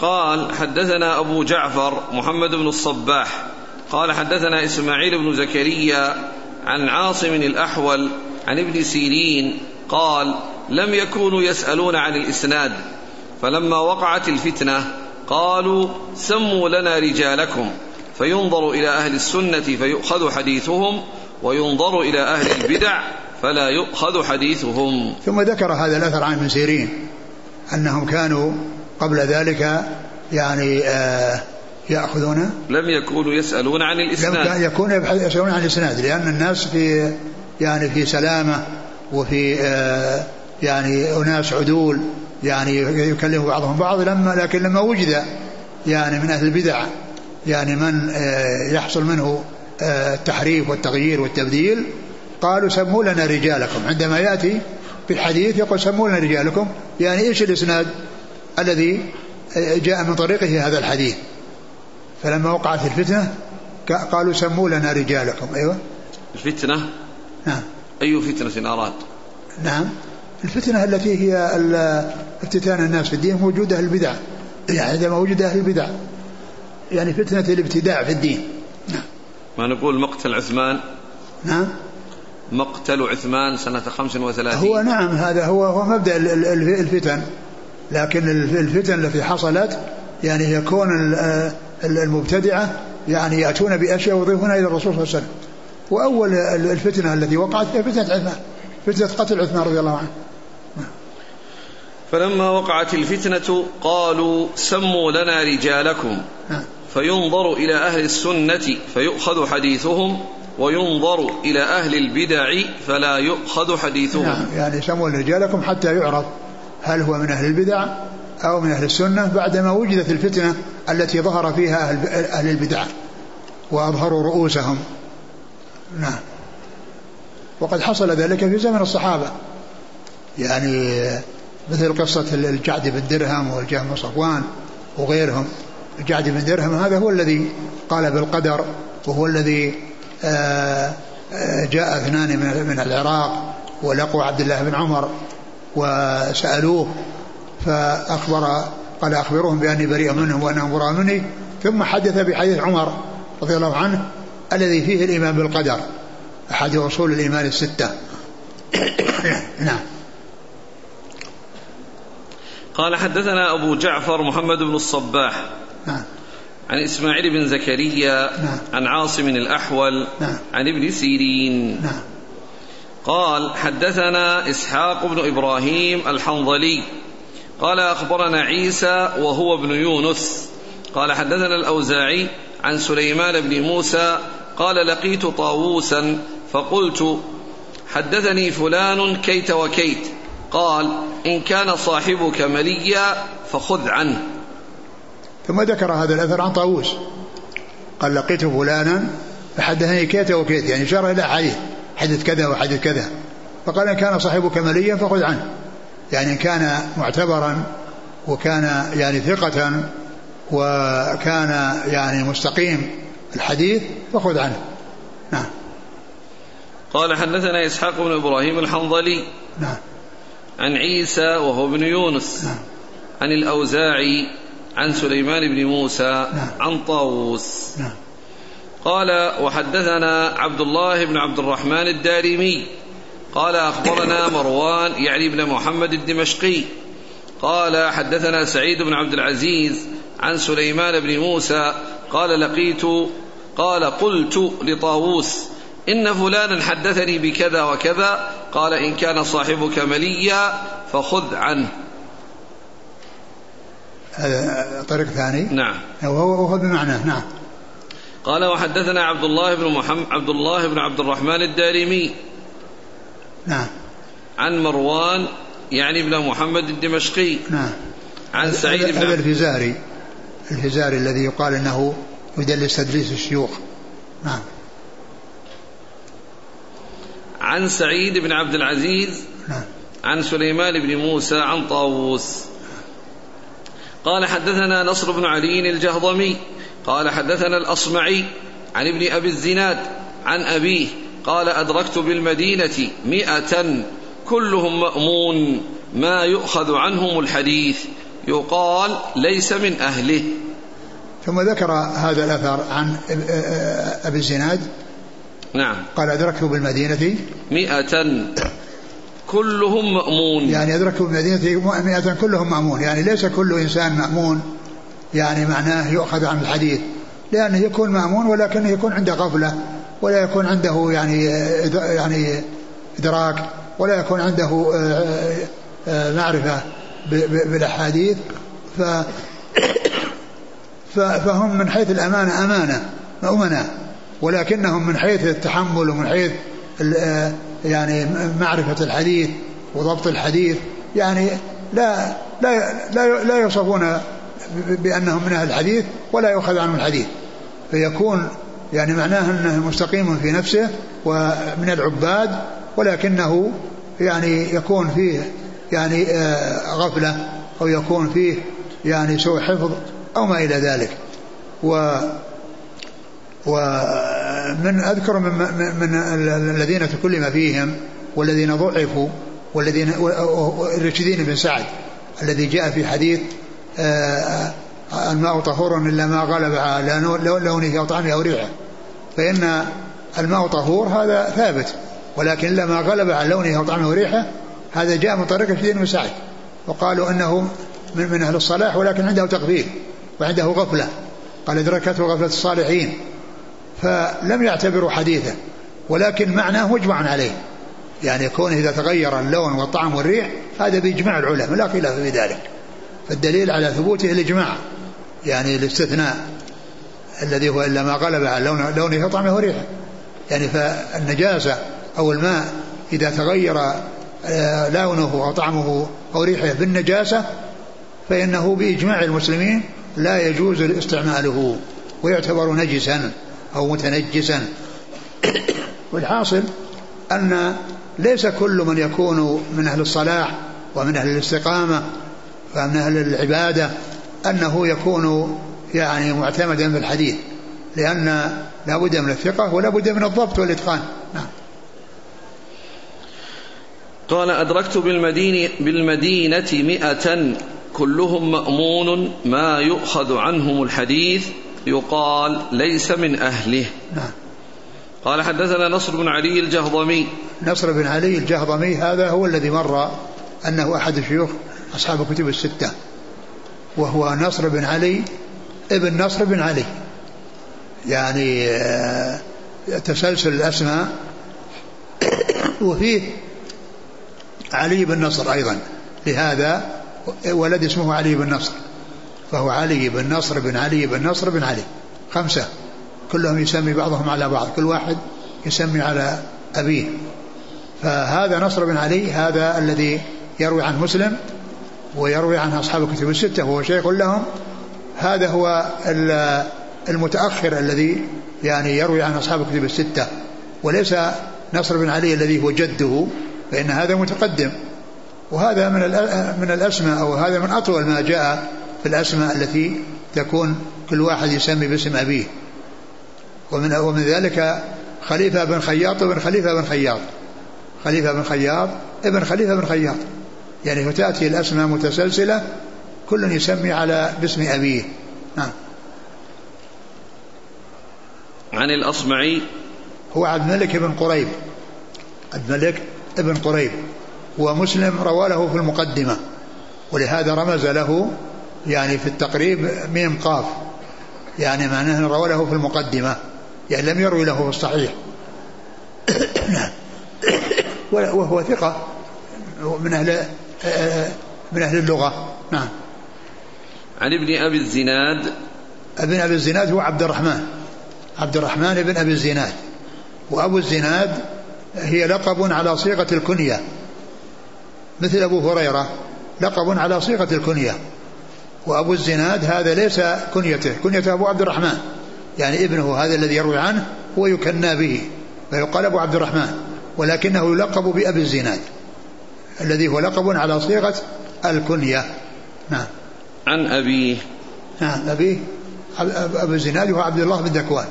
قال حدثنا أبو جعفر محمد بن الصباح قال حدثنا إسماعيل بن زكريا عن عاصم الأحول عن ابن سيرين قال لم يكونوا يسألون عن الإسناد، فلما وقعت الفتنة قالوا سموا لنا رجالكم، فينظر إلى أهل السنة فيؤخذ حديثهم، وينظر إلى أهل البدع فلا يؤخذ حديثهم. ثم ذكر هذا الأثر عن ابن سيرين أنهم كانوا قبل ذلك يعني آه يأخذون لم يكونوا يسألون عن الإسناد، لم يكونوا يسألون عن الإسناد، لأن الناس في يعني في سلامة وفي آه يعني أناس عدول يعني يكلم بعضهم بعض، لما لكن لما وجد يعني من أهل البدع يعني من آه يحصل منه آه التحريف والتغيير والتبديل قالوا سموا لنا رجالكم. عندما يأتي في الحديث يقول سموا لنا رجالكم، يعني إيش الإسناد الذي جاء من طريقه هذا الحديث. فلما وقعت الفتنة قالوا سموا لنا رجالكم. أيوة الفتنة. نعم. أي فتنة أراد؟ نعم الفتنة التي هي افتتان الناس في الدين، موجودة البدع، يعني عندما وجد أهل البدع يعني فتنة الابتداع في الدين. نعم. ما نقول مقتل عثمان. نعم مقتل عثمان سنة خمس وثلاثين. هو نعم هذا هو هو مبدأ الفتن، لكن الفتن التي حصلت يعني يكون المبتدعة يعني يأتون بأشياء ويضيفونها إلى الرسول صلى الله عليه وسلم. وأول الفتنة التي وقعت هي فتنة عثمان، فتنة قتل عثمان رضي الله عنه. فلما وقعت الفتنة قالوا سموا لنا رجالكم، فينظر إلى أهل السنة فيؤخذ حديثهم، وينظر إلى أهل البدع فلا يؤخذ حديثهم. نعم يعني سموا رجالكم حتى يعرف هل هو من أهل البدع أو من أهل السنة، بعدما وجدت الفتنة التي ظهر فيها أهل البدع وأظهروا رؤوسهم. نعم. وقد حصل ذلك في زمن الصحابة، يعني مثل قصة الجعد بن درهم والجهم بن صفوان وغيرهم. الجعد بن درهم هذا هو الذي قال بالقدر، وهو الذي جاء اثنان من العراق ولقوا عبد الله بن عمر وسألوه فأخبر قال أخبرهم بأني بريء منهم وأنهم براء مني، ثم حدث بحديث عمر رضي الله عنه الذي فيه الإيمان بالقدر، أحد أصول الإيمان الستة. نعم. قال حدثنا أبو جعفر محمد بن الصباح نعم. عن إسماعيل بن زكريا نعم. عن عاصم الأحول نعم. عن ابن سيرين نعم. قال حدثنا إسحاق بن إبراهيم الحنظلي قال أخبرنا عيسى وهو ابن يونس قال حدثنا الأوزاعي عن سليمان بن موسى قال لقيت طاووسا فقلت حدثني فلان كيت وكيت، قال إن كان صاحبك مليا فخذ عنه. ثم ذكر هذا الأثر عن طاووس قال لقيت فلانا فحدثني كيت وكيت، يعني شرح إلى حديث حدث كذا وحدث كذا، فقال إن كان صاحبك مليا فخذ عنه، يعني كان معتبرا وكان يعني ثقة وكان يعني مستقيم الحديث فخذ عنه. نعم. قال حدثنا إسحاق بن إبراهيم الحنظلي نعم. عن عيسى وهو ابن يونس نعم. عن الأوزاعي عن سليمان بن موسى نعم. عن طاووس نعم. قال وحدثنا عبد الله بن عبد الرحمن الدارمي قال أخبرنا مروان يعني بن محمد الدمشقي قال حدثنا سعيد بن عبد العزيز عن سليمان بن موسى قال لقيت قال قلت لطاووس إن فلانا حدثني بكذا وكذا، قال إن كان صاحبك مليا فخذ عنه. هذا طريق ثاني. نعم. وهو بمعنى. نعم. قال وحدثنا عبد الله بن محمد عبد الله بن عبد الرحمن الدارمي نعم. عن مروان يعني ابن محمد الدمشقي نعم. عن سعيد بن هذا الفزاري الفزاري الذي يقال انه يدلس تدليس الشيوخ. نعم. عن سعيد بن عبد العزيز نعم. عن سليمان بن موسى عن طاووس قال حدثنا نصر بن علي الجهضمي قال حدثنا الأصمعي عن ابن أبي الزناد عن أبيه قال أدركت بالمدينة مئة كلهم مأمون ما يؤخذ عنهم الحديث يقال ليس من أهله. ثم ذكر هذا الأثر عن أبي الزناد. نعم. قال أدركه بالمدينة مئة كلهم مأمون، يعني أدركه بالمدينة مئة كلهم مأمون، يعني ليس كل إنسان مأمون يعني معناه يؤخذ عن الحديث، لأنه يكون مأمون ولكنه يكون عنده غفلة، ولا يكون عنده يعني يعني إدراك، ولا يكون عنده معرفة بالأحاديث. ف فهم من حيث الأمانة أمانة مؤمنة، ولكنهم من حيث التحمل ومن حيث يعني معرفة الحديث وضبط الحديث يعني لا لا لا, لا يوصفون بأنهم من أهل الحديث ولا يؤخذ عنهم الحديث، فيكون يعني معناه أنه مستقيم في نفسه ومن العباد، ولكنه يعني يكون فيه يعني غفلة أو يكون فيه يعني سوء حفظ أو ما إلى ذلك. و ومن أذكر من, من الذين تكلم فيهم والذين ضعفوا والذين الرشدين بن سعد الذي جاء في حديث الماء طهور إلا ما غلب على لونه أو طعمه أو ريحه، فإن الماء طهور هذا ثابت، ولكن إلا ما غلب على لونه أو طعمه أو ريحه هذا جاء من طريق الرشدين بن سعد، وقالوا أنه من, من أهل الصلاح ولكن عنده تغفيل وعنده غفلة، قال أدركته غفلة الصالحين، فلم يعتبروا حديثا، ولكن معناه مجمع عليه، يعني يكون إذا تغير اللون والطعم والريح هذا بإجماع العلماء لا خلاف في ذلك، فالدليل على ثبوته الإجماع، يعني الاستثناء الذي هو إلا ما غلب على لونه وطعمه وريحه، يعني فالنجاسة أو الماء إذا تغير لونه أو طعمه أو ريحه بالنجاسة فإنه بإجماع المسلمين لا يجوز استعماله ويعتبر نجسا أو متنجسا. والحاصل أن ليس كل من يكون من أهل الصلاح ومن أهل الاستقامة ومن أهل العبادة أنه يكون يعني معتمدا في الحديث، لأن لا بد من الثقة ولا بد من الضبط والإتقان. نعم. قال أدركت بالمدينة, بالمدينة مئة كلهم مأمون ما يؤخذ عنهم الحديث يقال ليس من أهله. نعم. قال حدثنا نصر بن علي الجهضمي. نصر بن علي الجهضمي هذا هو الذي مر أنه أحد شيوخ أصحاب الكتب الستة، وهو نصر بن علي ابن نصر بن علي، يعني تسلسل الأسماء، وفيه علي بن نصر أيضا، لهذا ولد اسمه علي بن نصر، فهو علي بن نصر بن علي بن نصر بن علي، خمسة كلهم يسمي بعضهم على بعض، كل واحد يسمي على أبيه. فهذا نصر بن علي هذا الذي يروي عن مسلم ويروي عن أصحاب الكتب الستة وهو شيخ لهم، هذا هو المتأخر الذي يعني يروي عن أصحاب الكتب الستة، وليس نصر بن علي الذي هو جده، فإن هذا متقدم، وهذا من من الأسماء أو هذا من أطول ما جاء في الأسماء التي تكون كل واحد يسمي باسم أبيه. ومن ومن ذلك خليفة بن خياط وابن خليفة بن خياط، خليفة بن خياط ابن خليفة بن خياط، يعني فتأتي الأسماء متسلسلة كل يسمي على باسم أبيه. نعم. عن الأصمعي هو عبد الملك بن قريب، عبد الملك بن قريب، ومسلم روى له في المقدمة، ولهذا رمز له يعني في التقريب ميم قاف، يعني معناه روى له في المقدمة، يعني لم يروي له في الصحيح. وهو ثقة من أهل من أهل اللغة. نعم. عن ابن أبي الزناد. ابن أبي الزناد هو عبد الرحمن عبد الرحمن ابن أبي الزناد، وأبو الزناد هي لقب على صيغة الكنية، مثل أبو هريرة لقب على صيغة الكنية، وأبو الزناد هذا ليس كنيته، كنيته أبو عبد الرحمن، يعني ابنه هذا الذي يروي عنه هو يكنى به فيقال أبو عبد الرحمن، ولكنه يلقب بأبي الزناد الذي هو لقب على صيغة الكنية. نعم. عن أبيه. نعم أبيه أبو الزناد هو عبد الله بن ذكوان.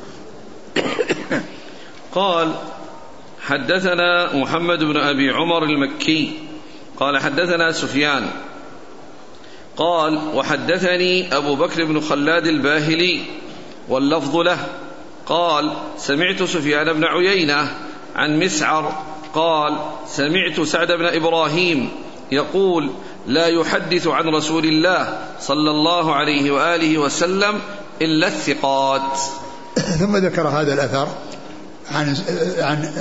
قال حدثنا محمد بن أبي عمر المكي قال حدثنا سفيان قال وحدثني أبو بكر بن خلاد الباهلي واللفظ له قال سمعت سفيان بن عيينة عن مسعر قال سمعت سعد بن إبراهيم يقول لا يحدث عن رسول الله صلى الله عليه وآله وسلم إلا الثقات. ثم ذكر هذا الأثر عن عن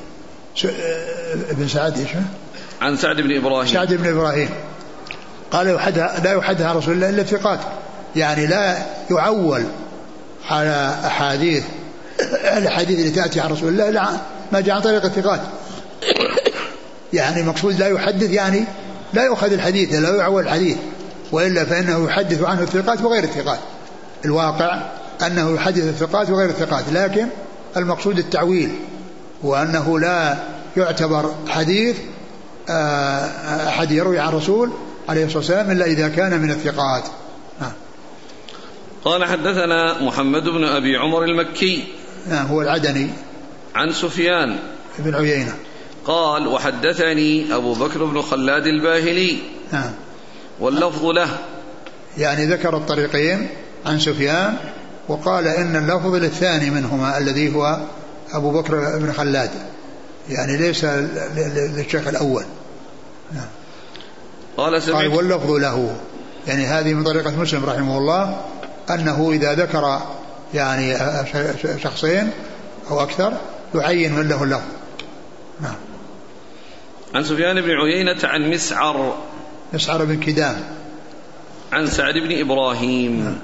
ابن سعد إيش عن سعد بن إبراهيم سعد بن إبراهيم قال لا يحدث عن رسول الله إلا الثقات، يعني لا يعول على أحاديث الحديث اللي تأتي عن رسول الله لا ما جاء عن طريق الثقات، يعني مقصود لا يحدث يعني لا يؤخذ الحديث لا يعول الحديث، وإلا فإنه يحدث عنه الثقات وغير الثقات. الواقع أنه يحدث الثقات وغير الثقات، لكن المقصود التعويل، وأنه لا يعتبر حديث أحد يروي عن رسول عليه الصلاة والسلام إلا إذا كان من الثقات. قال حدثنا محمد بن أبي عمر المكي نعم هو العدني عن سفيان بن عيينة قال وحدثني أبو بكر بن خلاد الباهلي نعم واللفظ له، يعني ذكر الطريقين عن سفيان وقال إن اللفظ للثاني منهما الذي هو أبو بكر بن خلاد، يعني ليس للشيخ الأول. نعم. قال, قال واللفظ له، يعني هذه من طريقة مسلم رحمه الله أنه إذا ذكر يعني شخصين أو أكثر يعين من له اللفظ. نعم. عن سفيان بن عيينة عن مسعر مسعر بن كدام عن سعد بن إبراهيم. نعم.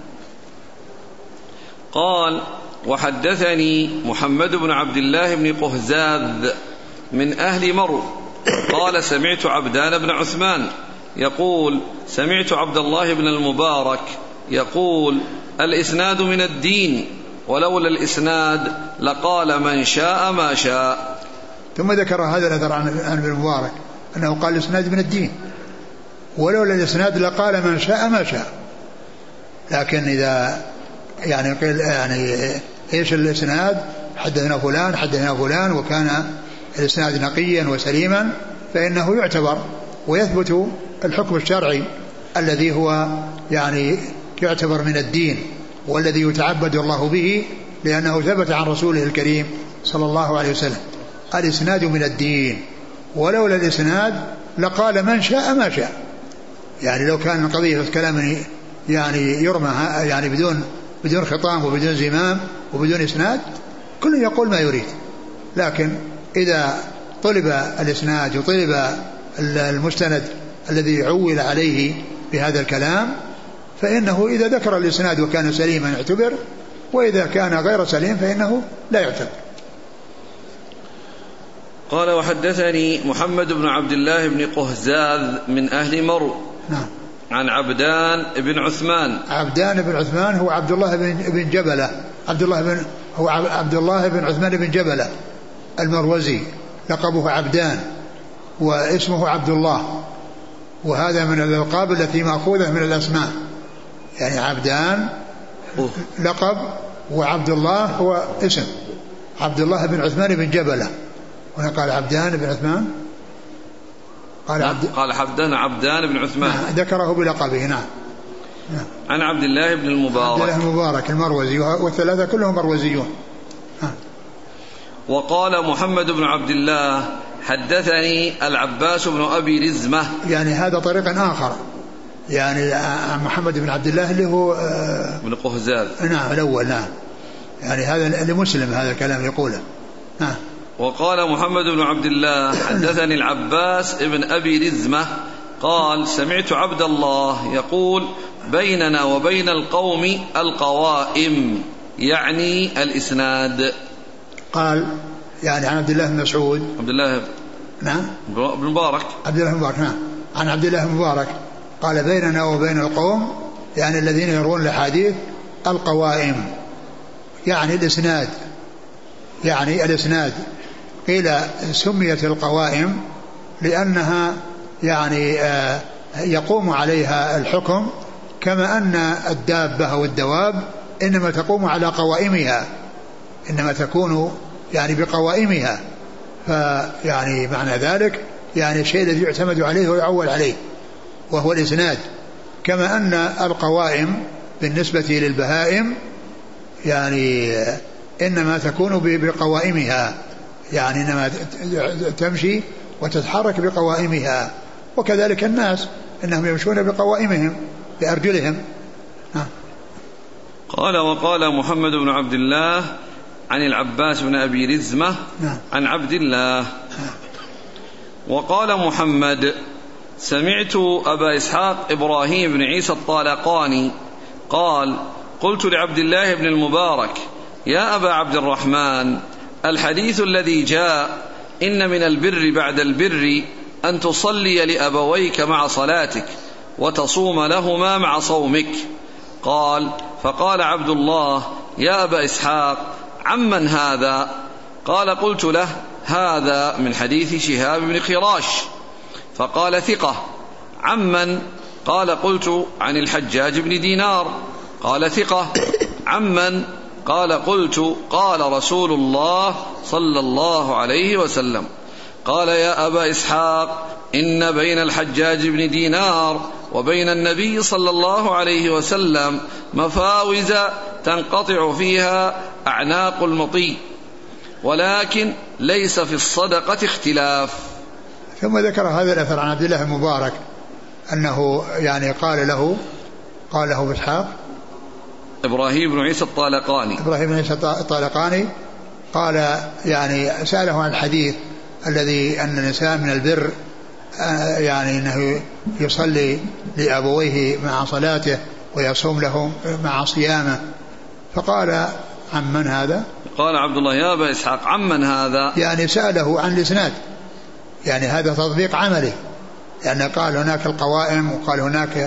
قال وحدثني محمد بن عبد الله بن قهزاذ من أهل مرو قال سمعت عبدان بن عثمان يقول سمعت عبد الله بن المبارك يقول الإسناد من الدين ولولا الإسناد لقال من شاء ما شاء. ثم ذكر هذا الأثر عن ابن المبارك أنه قال الإسناد من الدين ولولا الإسناد لقال من شاء ما شاء، لكن إذا يعني قيل يعني إيش الإسناد حدثنا فلان حدثنا فلان وكان الإسناد نقيا وسليما فإنه يعتبر ويثبت الحكم الشرعي الذي هو يعني يعتبر من الدين والذي يتعبد الله به لأنه ثبت عن رسوله الكريم صلى الله عليه وسلم. الإسناد من الدين ولولا الإسناد لقال من شاء ما شاء، يعني لو كان القضية كلام يعني يرمى يعني بدون بدون خطام وبدون زمام وبدون إسناد كل يقول ما يريد، لكن إذا طلب الإسناد وطلب المستند الذي عول عليه بهذا الكلام فإنه إذا ذكر الإسناد وكان سليما يعتبر، وإذا كان غير سليم فإنه لا يعتبر. قال وحدثني محمد بن عبد الله بن قهزاذ من أهل مرو نعم عن عبدان بن عثمان. عبدان بن عثمان هو عبد الله بن جبلة عبد الله بن هو عبد الله بن عثمان بن جبلة المروزي، لقبه عبدان واسمه عبد الله، وهذا من الألقاب التي مأخوذة من الأسماء، يعني عبدان لقب وعبد الله هو اسم، عبد الله بن عثمان بن جبلة. هنا قال عبدان بن عثمان قال عبد قال عبدان عبدان بن عثمان نعم ذكره بلقبه. نعم. نعم. عن عبد الله بن المبارك عبد الله المبارك المروزي والثلاثة كلهم مروزيون. نعم. وقال محمد بن عبد الله حدثني العباس بن أبي رزمة، يعني هذا طريق آخر، يعني محمد بن عبد الله اللي هو بن قهزاذ نعم الأول نعم، يعني هذا لمسلم هذا الكلام يقوله. نعم. وقال محمد بن عبد الله حدثني العباس بن أبي رزمة قال سمعت عبد الله يقول بيننا وبين القوم القوائم، يعني الإسناد. قال يعني عن عبد الله بن مسعود عبد الله نعم بن مبارك عبد الله بن مبارك نعم عن عبد الله بن مبارك قال بيننا وبين القوم يعني الذين يروون الحديث القوائم، يعني الإسناد، يعني الإسناد. قيل سميت القوائم لأنها يعني يقوم عليها الحكم كما أن الدابة أو الدواب إنما تقوم على قوائمها، إنما تكون يعني بقوائمها، فيعني معنى ذلك يعني الشيء الذي يعتمد عليه ويعول عليه وهو الإسناد. كما أن القوائم بالنسبة للبهائم يعني إنما تكون بقوائمها، يعني إنما تمشي وتتحرك بقوائمها، وكذلك الناس إنهم يمشون بقوائمهم بأرجلهم. قال وقال محمد بن عبد الله عن العباس بن أبي رزمة عن عبد الله. وقال محمد سمعت أبا إسحاق إبراهيم بن عيسى الطالقاني قال قلت لعبد الله بن المبارك يا أبا عبد الرحمن الحديث الذي جاء إن من البر بعد البر أن تصلي لأبويك مع صلاتك وتصوم لهما مع صومك. قال فقال عبد الله يا أبا إسحاق عمن هذا؟ قال قلت له هذا من حديث شهاب بن خراش. فقال ثقة. عمن؟ قال قلت عن الحجاج بن دينار. قال ثقة. عمن؟ قال قلت قال رسول الله صلى الله عليه وسلم. قال يا أبا إسحاق إن بين الحجاج بن دينار وبين النبي صلى الله عليه وسلم مفاوز تنقطع فيها أعناق المطي، ولكن ليس في الصدقة اختلاف. ثم ذكر هذا الأثر عن عبد الله المبارك أنه يعني قال له قال له إسحاق إبراهيم بن عيسى الطالقاني إبراهيم بن عيسى الطالقاني قال يعني سأله عن الحديث الذي أن الإنسان من البر يعني أنه يصلي لأبويه مع صلاته ويصوم له مع صيامه. فقال عمن هذا؟ قال عبد الله يا أبا إسحاق عمن هذا؟ يعني سأله عن الإسناد، يعني هذا تطبيق عملي، لأن يعني قال هناك القوائم وقال هناك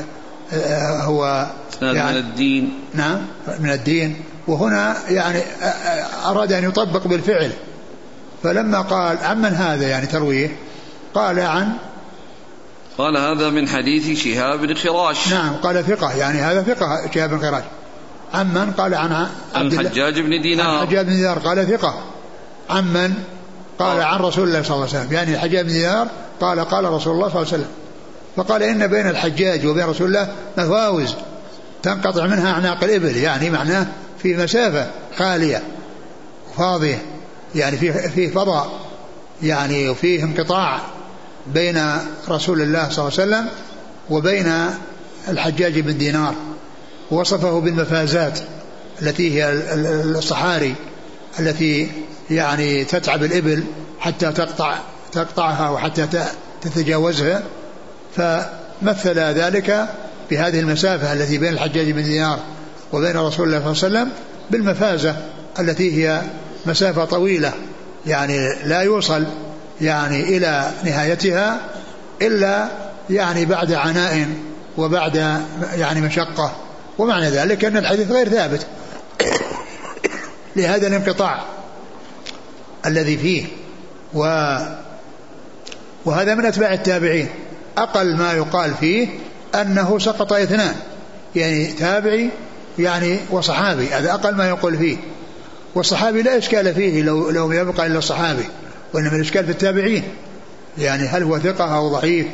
هو يعني من الدين. نعم من الدين، وهنا يعني أراد أن يطبق بالفعل. فلما قال عمن هذا يعني ترويه، قال عن قال هذا من حديث شهاب بن خراش. نعم قال ثقة، يعني هذا ثقة شهاب بن خراش. عمن؟ قال عن الحجاج بن دينار. الحجاج بن دينار قال ثقة. عمن؟ قال عن رسول الله صلى الله عليه وسلم، يعني الحجاج بن دينار قال قال رسول الله صلى الله عليه وسلم. فقال إن بين الحجاج وبين رسول الله مفاوز تنقطع منها أعناق الإبل، يعني معناه في مسافة خالية فاضية، يعني فيه فيه فضاء، يعني وفيه انقطاع بين رسول الله صلى الله عليه وسلم وبين الحجاج بن دينار. وصفه بالمفازات التي هي الصحاري التي يعني تتعب الإبل حتى تقطع تقطعها وحتى تتجاوزها. فمثل ذلك بهذه المسافة التي بين الحجاج بن دينار وبين رسول الله صلى الله عليه وسلم بالمفازة التي هي مسافة طويلة، يعني لا يوصل يعني إلى نهايتها إلا يعني بعد عناء وبعد يعني مشقة. ومعنى ذلك أن الحديث غير ثابت لهذا الانقطاع الذي فيه. و وهذا من أتباع التابعين. أقل ما يقال فيه أنه سقط اثنان، يعني تابعي يعني وصحابي، هذا أقل ما يقول فيه. والصحابي لا إشكال فيه لو, لو يبقى إلا الصحابي، وإنما الإشكال في التابعين، يعني هل هو ثقة أو ضعيف.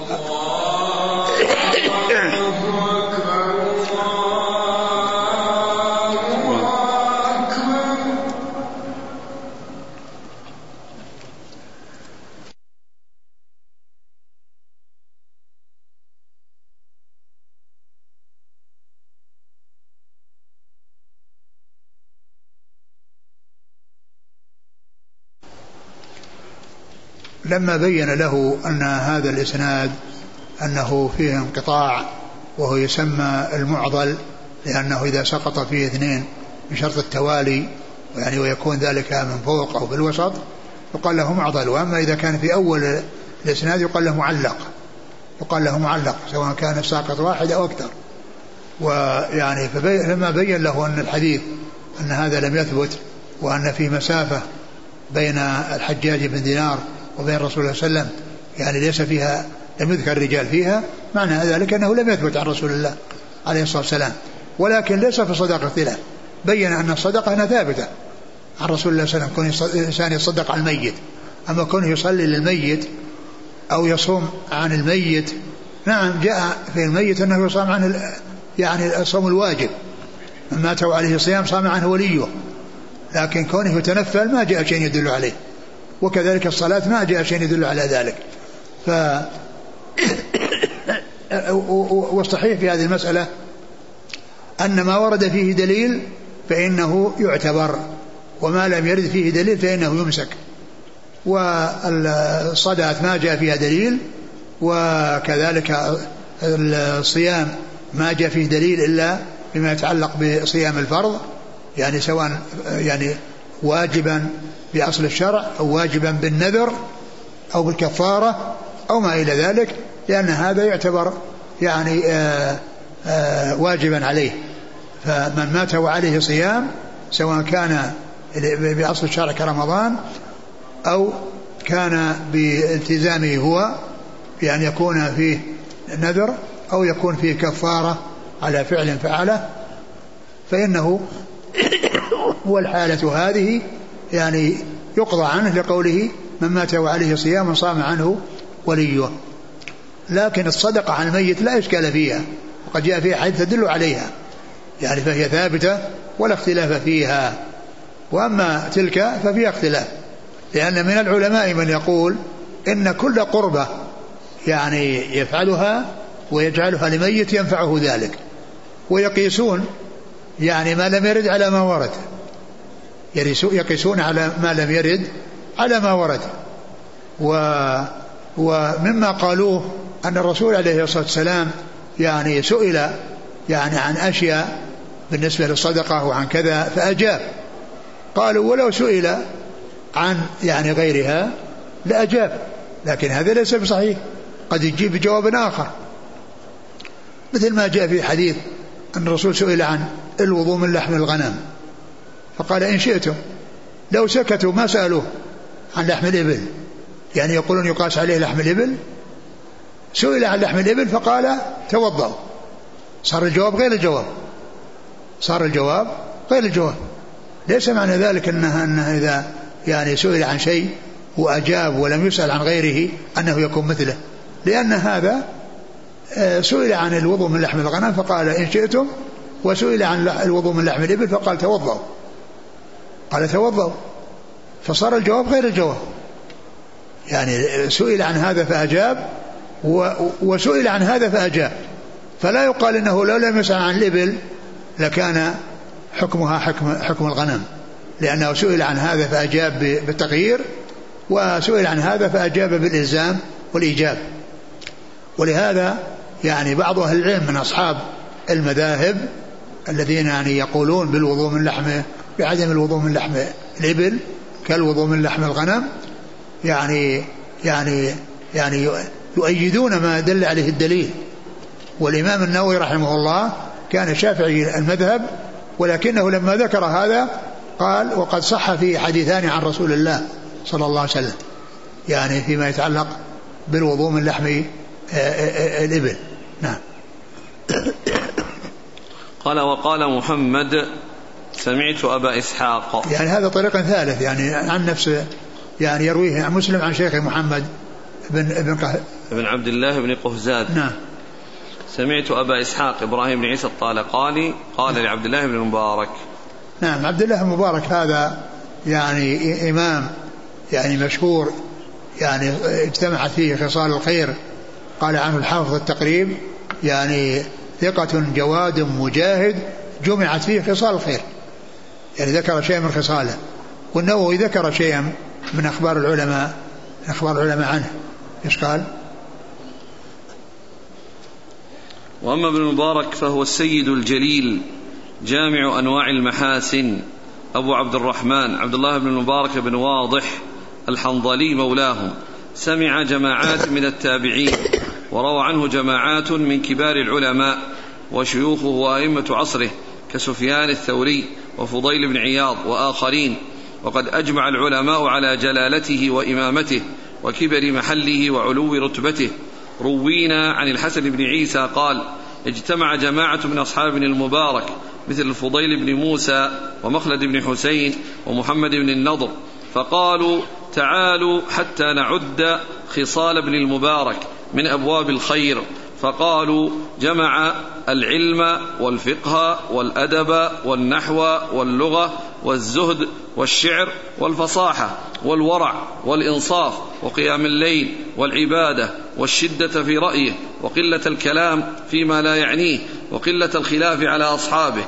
لما بين له أن هذا الإسناد أنه فيه انقطاع وهو يسمى المعضل، لأنه إذا سقط فيه اثنين بشرط التوالي يعني ويكون ذلك من فوق أو في الوسط يقال له معضل. وأما إذا كان في أول الإسناد يقال له معلق، يقال له معلق سواء كان الساقط واحد أو أكثر. ويعني فلما بين له أن الحديث أن هذا لم يثبت وأن في مسافة بين الحجاج بن دينار وبين رسول الله صلى الله عليه وسلم يعني ليس فيها لم يذكر الرجال فيها، معنى ذلك أنه لم يثبت عن رسول الله عليه الصلاة والسلام. ولكن ليس في الصدقة اختلاف، بين أن الصدقة هنا ثابتة عن رسول الله صلى الله عليه وسلم، كون الإنسان يصدق على الميت. أما كونه يصلي للميت أو يصوم عن الميت نعم جاء في الميت أنه يصام عنه يعني الصوم الواجب، من مات عليه صيام صام عنه وليه، لكن كونه يتنفل ما جاء شيء يدل عليه، وكذلك الصلاة ما جاء شيء يدل على ذلك. ف والصحيح في هذه المسألة أن ما ورد فيه دليل فإنه يعتبر، وما لم يرد فيه دليل فإنه يمسك. والصلاة ما جاء فيها دليل، وكذلك الصيام ما جاء فيه دليل إلا بما يتعلق بصيام الفرض، يعني سواء يعني واجبا بأصل الشرع أو واجبا بالنذر أو بالكفارة أو ما إلى ذلك، لأن هذا يعتبر يعني آآ آآ واجبا عليه. فمن مات وعليه صيام سواء كان بأصل الشرع كرمضان أو كان بالتزامه هو بأن يكون فيه نذر أو يكون فيه كفارة على فعل فعله، فإنه والحالة هذه يعني يقضى عنه لقوله من مات وعليه صيام صام عنه وليه. لكن الصدقة عن الميت لا إشكال فيها، وقد جاء فيها حديث تدل عليها، يعني فهي ثابتة ولا اختلاف فيها. وأما تلك ففيها اختلاف، لأن من العلماء من يقول إن كل قربة يعني يفعلها ويجعلها لميت ينفعه ذلك، ويقيسون يعني ما لم يرد على ما ورد، يقيسون على ما لم يرد على ما ورد. و ومما قالوه أن الرسول عليه الصلاة والسلام يعني سئل يعني عن أشياء بالنسبة للصدقة وعن كذا فأجاب. قالوا ولو سئل عن يعني غيرها لأجاب، لكن هذا ليس بصحيح، قد يجيب بجواب آخر، مثل ما جاء في حديث أن الرسول سئل عن الوضوء من لحم الغنم فقال إن شئتم، لو سكتوا ما سألوه عن لحم الإبل، يعني يقولون يقاس عليه لحم الإبل، سئل عن لحم الإبل فقال توضأوا، صار الجواب غير الجواب، صار الجواب غير الجواب. ليس معنى ذلك أنه, أنه إذا يعني سئل عن شيء وأجاب ولم يسأل عن غيره أنه يكون مثله، لأن هذا سئل عن الوضوء من لحم الغنم فقال إن شئتم، وسئل عن الوضوء من لحم الإبل فقال توضأوا، قال توضأوا، فصار الجواب غير الجواب، يعني سئل عن هذا فأجاب وسئل عن هذا فأجاب، فلا يقال إنه لو لم يسأل عن الإبل لكان حكمها حكم, حكم الغنم، لأنه سئل عن هذا فأجاب بالتغيير، وسئل عن هذا فأجاب بالإلزام والإيجاب. ولهذا يعني بعض أهل العلم من أصحاب المذاهب الذين يعني يقولون بالوضوء من لحم بعدم الوضوء من لحم الإبل كالوضوء من لحم الغنم، يعني يعني يعني يؤيدون ما دل عليه الدليل. والإمام النووي رحمه الله كان شافعي المذهب، ولكنه لما ذكر هذا قال وقد صح فيه حديثان عن رسول الله صلى الله عليه وسلم، يعني فيما يتعلق بالوضوء من لحم الإبل. نعم. قال وقال محمد سمعت أبا إسحاق، يعني هذا طريق ثالث يعني عن نفسه، يعني يرويه عن مسلم عن شيخ محمد بن بن قه... بن عبد الله بن قهزاد. نعم. سمعت أبا إسحاق إبراهيم بن عيسى الطالقاني قال نعم. لعبد الله بن المبارك. نعم. عبد الله المبارك هذا يعني إمام يعني مشهور، يعني اجتمعت فيه خصال الخير، قال عنه الحافظ التقريب يعني ثقة جواد مجاهد جمعت فيه خصال الخير، يعني ذكر شيئا من خصاله. والنووي ذكر شيئا من أخبار العلماء أخبار العلماء عنه. إيش قال؟ وأما ابن المبارك فهو السيد الجليل جامع أنواع المحاسن أبو عبد الرحمن عبد الله بن المبارك بن واضح الحنظلي مولاهم، سمع جماعات من التابعين وروى عنه جماعات من كبار العلماء وشيوخه وأئمة عصره كسفيان الثوري وفضيل بن عياض وآخرين. وقد أجمع العلماء على جلالته وإمامته وكبر محله وعلو رتبته. روينا عن الحسن بن عيسى قال اجتمع جماعة من أصحاب ابن المبارك مثل الفضيل بن موسى ومخلد بن حسين ومحمد بن النضر فقالوا تعالوا حتى نعد خصال ابن المبارك من أبواب الخير، فقالوا جمع العلم والفقه والأدب والنحو واللغة والزهد والشعر والفصاحة والورع والإنصاف وقيام الليل والعبادة والشدة في رأيه وقلة الكلام فيما لا يعنيه وقلة الخلاف على أصحابه.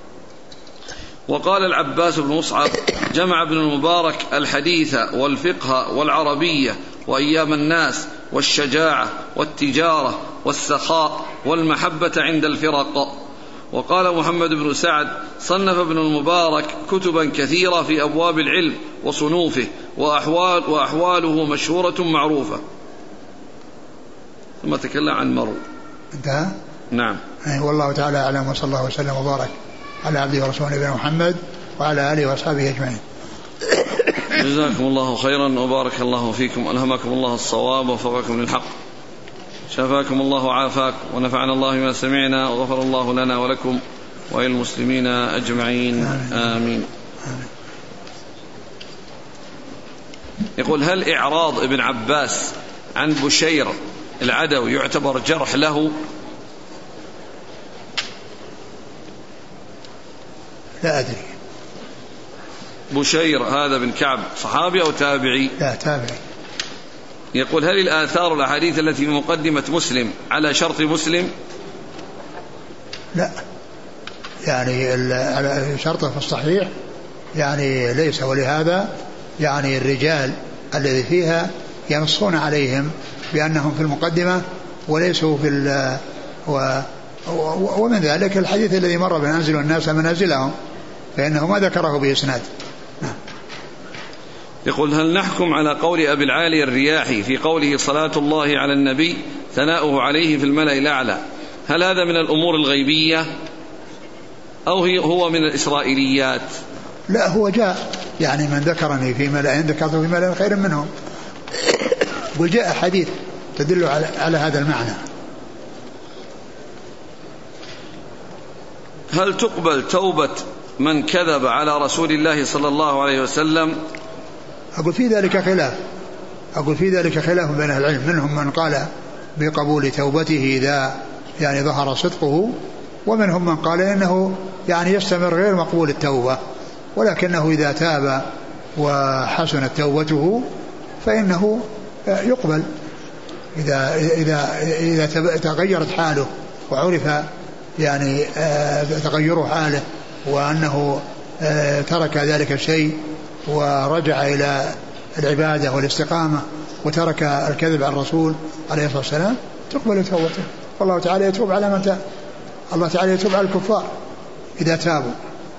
وقال العباس بن مصعب جمع ابن المبارك الحديث والفقه والعربية وأيام الناس والشجاعة والتجارة والسخاء والمحبة عند الفرق. وقال محمد بن سعد صنف ابن المبارك كتبا كثيرة في أبواب العلم وصنوفه وأحوال وأحواله مشهورة معروفة. ثم تكلم عن مرو. انتهى. نعم. والله تعالى أعلم، وصلى الله وسلم وبارك على عبده ورسوله نبينا محمد وعلى آله وأصحابه أجمعين. جزاكم الله خيرا وبارك الله فيكم، ألهمكم الله الصواب ووفقكم للحق، شفاكم الله وعافاكم، ونفعنا الله بما سمعنا، وغفر الله لنا ولكم وللمسلمين أجمعين. آمين. آمين. يقول هل إعراض ابن عباس عن بشير العدوي يعتبر جرح له؟ لا أدري. بشير هذا بن كعب صحابي أو تابعي؟ لا تابعي. يقول هل الآثار والأحاديث التي في مقدمة مسلم على شرط مسلم؟ لا، يعني على شرطه في الصحيح يعني ليس، ولهذا يعني الرجال الذي فيها ينصون عليهم بأنهم في المقدمة وليسوا في ال و ومن ذلك الحديث الذي مر بننزل الناس منازلهم فإنه ما ذكره بإسناد. يقول هل نحكم على قول أبي العالي الرياحي في قوله صلاة الله على النبي ثناؤه عليه في الملأ الأعلى، هل هذا من الأمور الغيبية أو هو من الإسرائيليات؟ لا، هو جاء يعني من ذكرني في ملأ ذكرته في ملأ خير منهم، وجاء حديث تدل على, على هذا المعنى. هل تقبل توبة من كذب على رسول الله صلى الله عليه وسلم؟ أقول في ذلك خلاف أقول في ذلك خلاف بين أهل العلم، منهم من قال بقبول توبته إذا يعني ظهر صدقه، ومنهم من قال إنه يعني يستمر غير مقبول التوبة، ولكنه إذا تاب وحسنت توبته فإنه يقبل إذا إذا إذا تغيرت حاله وعرف يعني تغير حاله وأنه ترك ذلك الشيء ورجع إلى العبادة والاستقامة وترك الكذب على الرسول عليه الصلاة والسلام تقبل توبته. والله تعالى يتوب على من تاب، الله تعالى يتوب على الكفار إذا تابوا.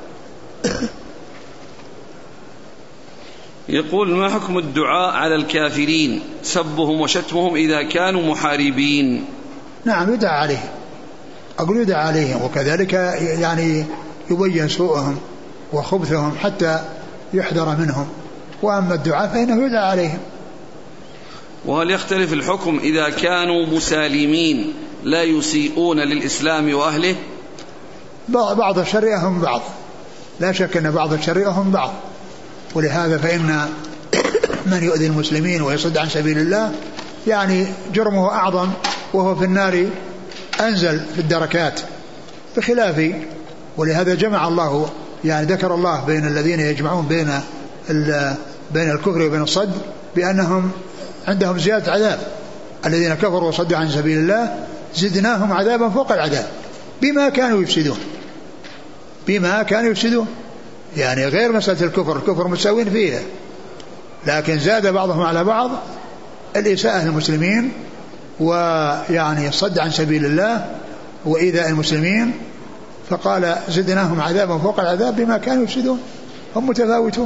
يقول ما حكم الدعاء على الكافرين سبهم وشتمهم إذا كانوا محاربين؟ نعم يدعى عليهم، أقول يدعى عليهم، وكذلك يعني يبين سوءهم وخبثهم حتى يحذر منهم، وأما الدعاء فإنه يدعى عليهم. وهل يختلف الحكم إذا كانوا مسالمين لا يسيئون للإسلام وأهله؟ بعض الشر هم بعض، لا شك أن بعض الشر هم بعض، ولهذا فإن من يؤذي المسلمين ويصد عن سبيل الله يعني جرمه أعظم وهو في النار أنزل في الدركات بخلاف. ولهذا جمع الله يعني ذكر الله بين الذين يجمعون بين بين الكفر وبين الصد بأنهم عندهم زيادة عذاب، الذين كفروا وصدوا عن سبيل الله زدناهم عذابا فوق العذاب بما كانوا يفسدون بما كانوا يفسدون يعني غير مسألة الكفر، الكفر مساوين فيها، لكن زاد بعضهم على بعض الإساءة للمسلمين ويعني الصد عن سبيل الله وإيذاء المسلمين، فقال زدناهم عذابا فوق العذاب بما كانوا يفسدون، هم متفاوتون.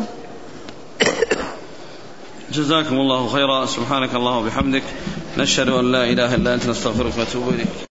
جزاكم الله خيرا، سبحانك الله وبحمدك، نشهد أن لا إله إلا أنت، نستغفرك ونتوب إليك.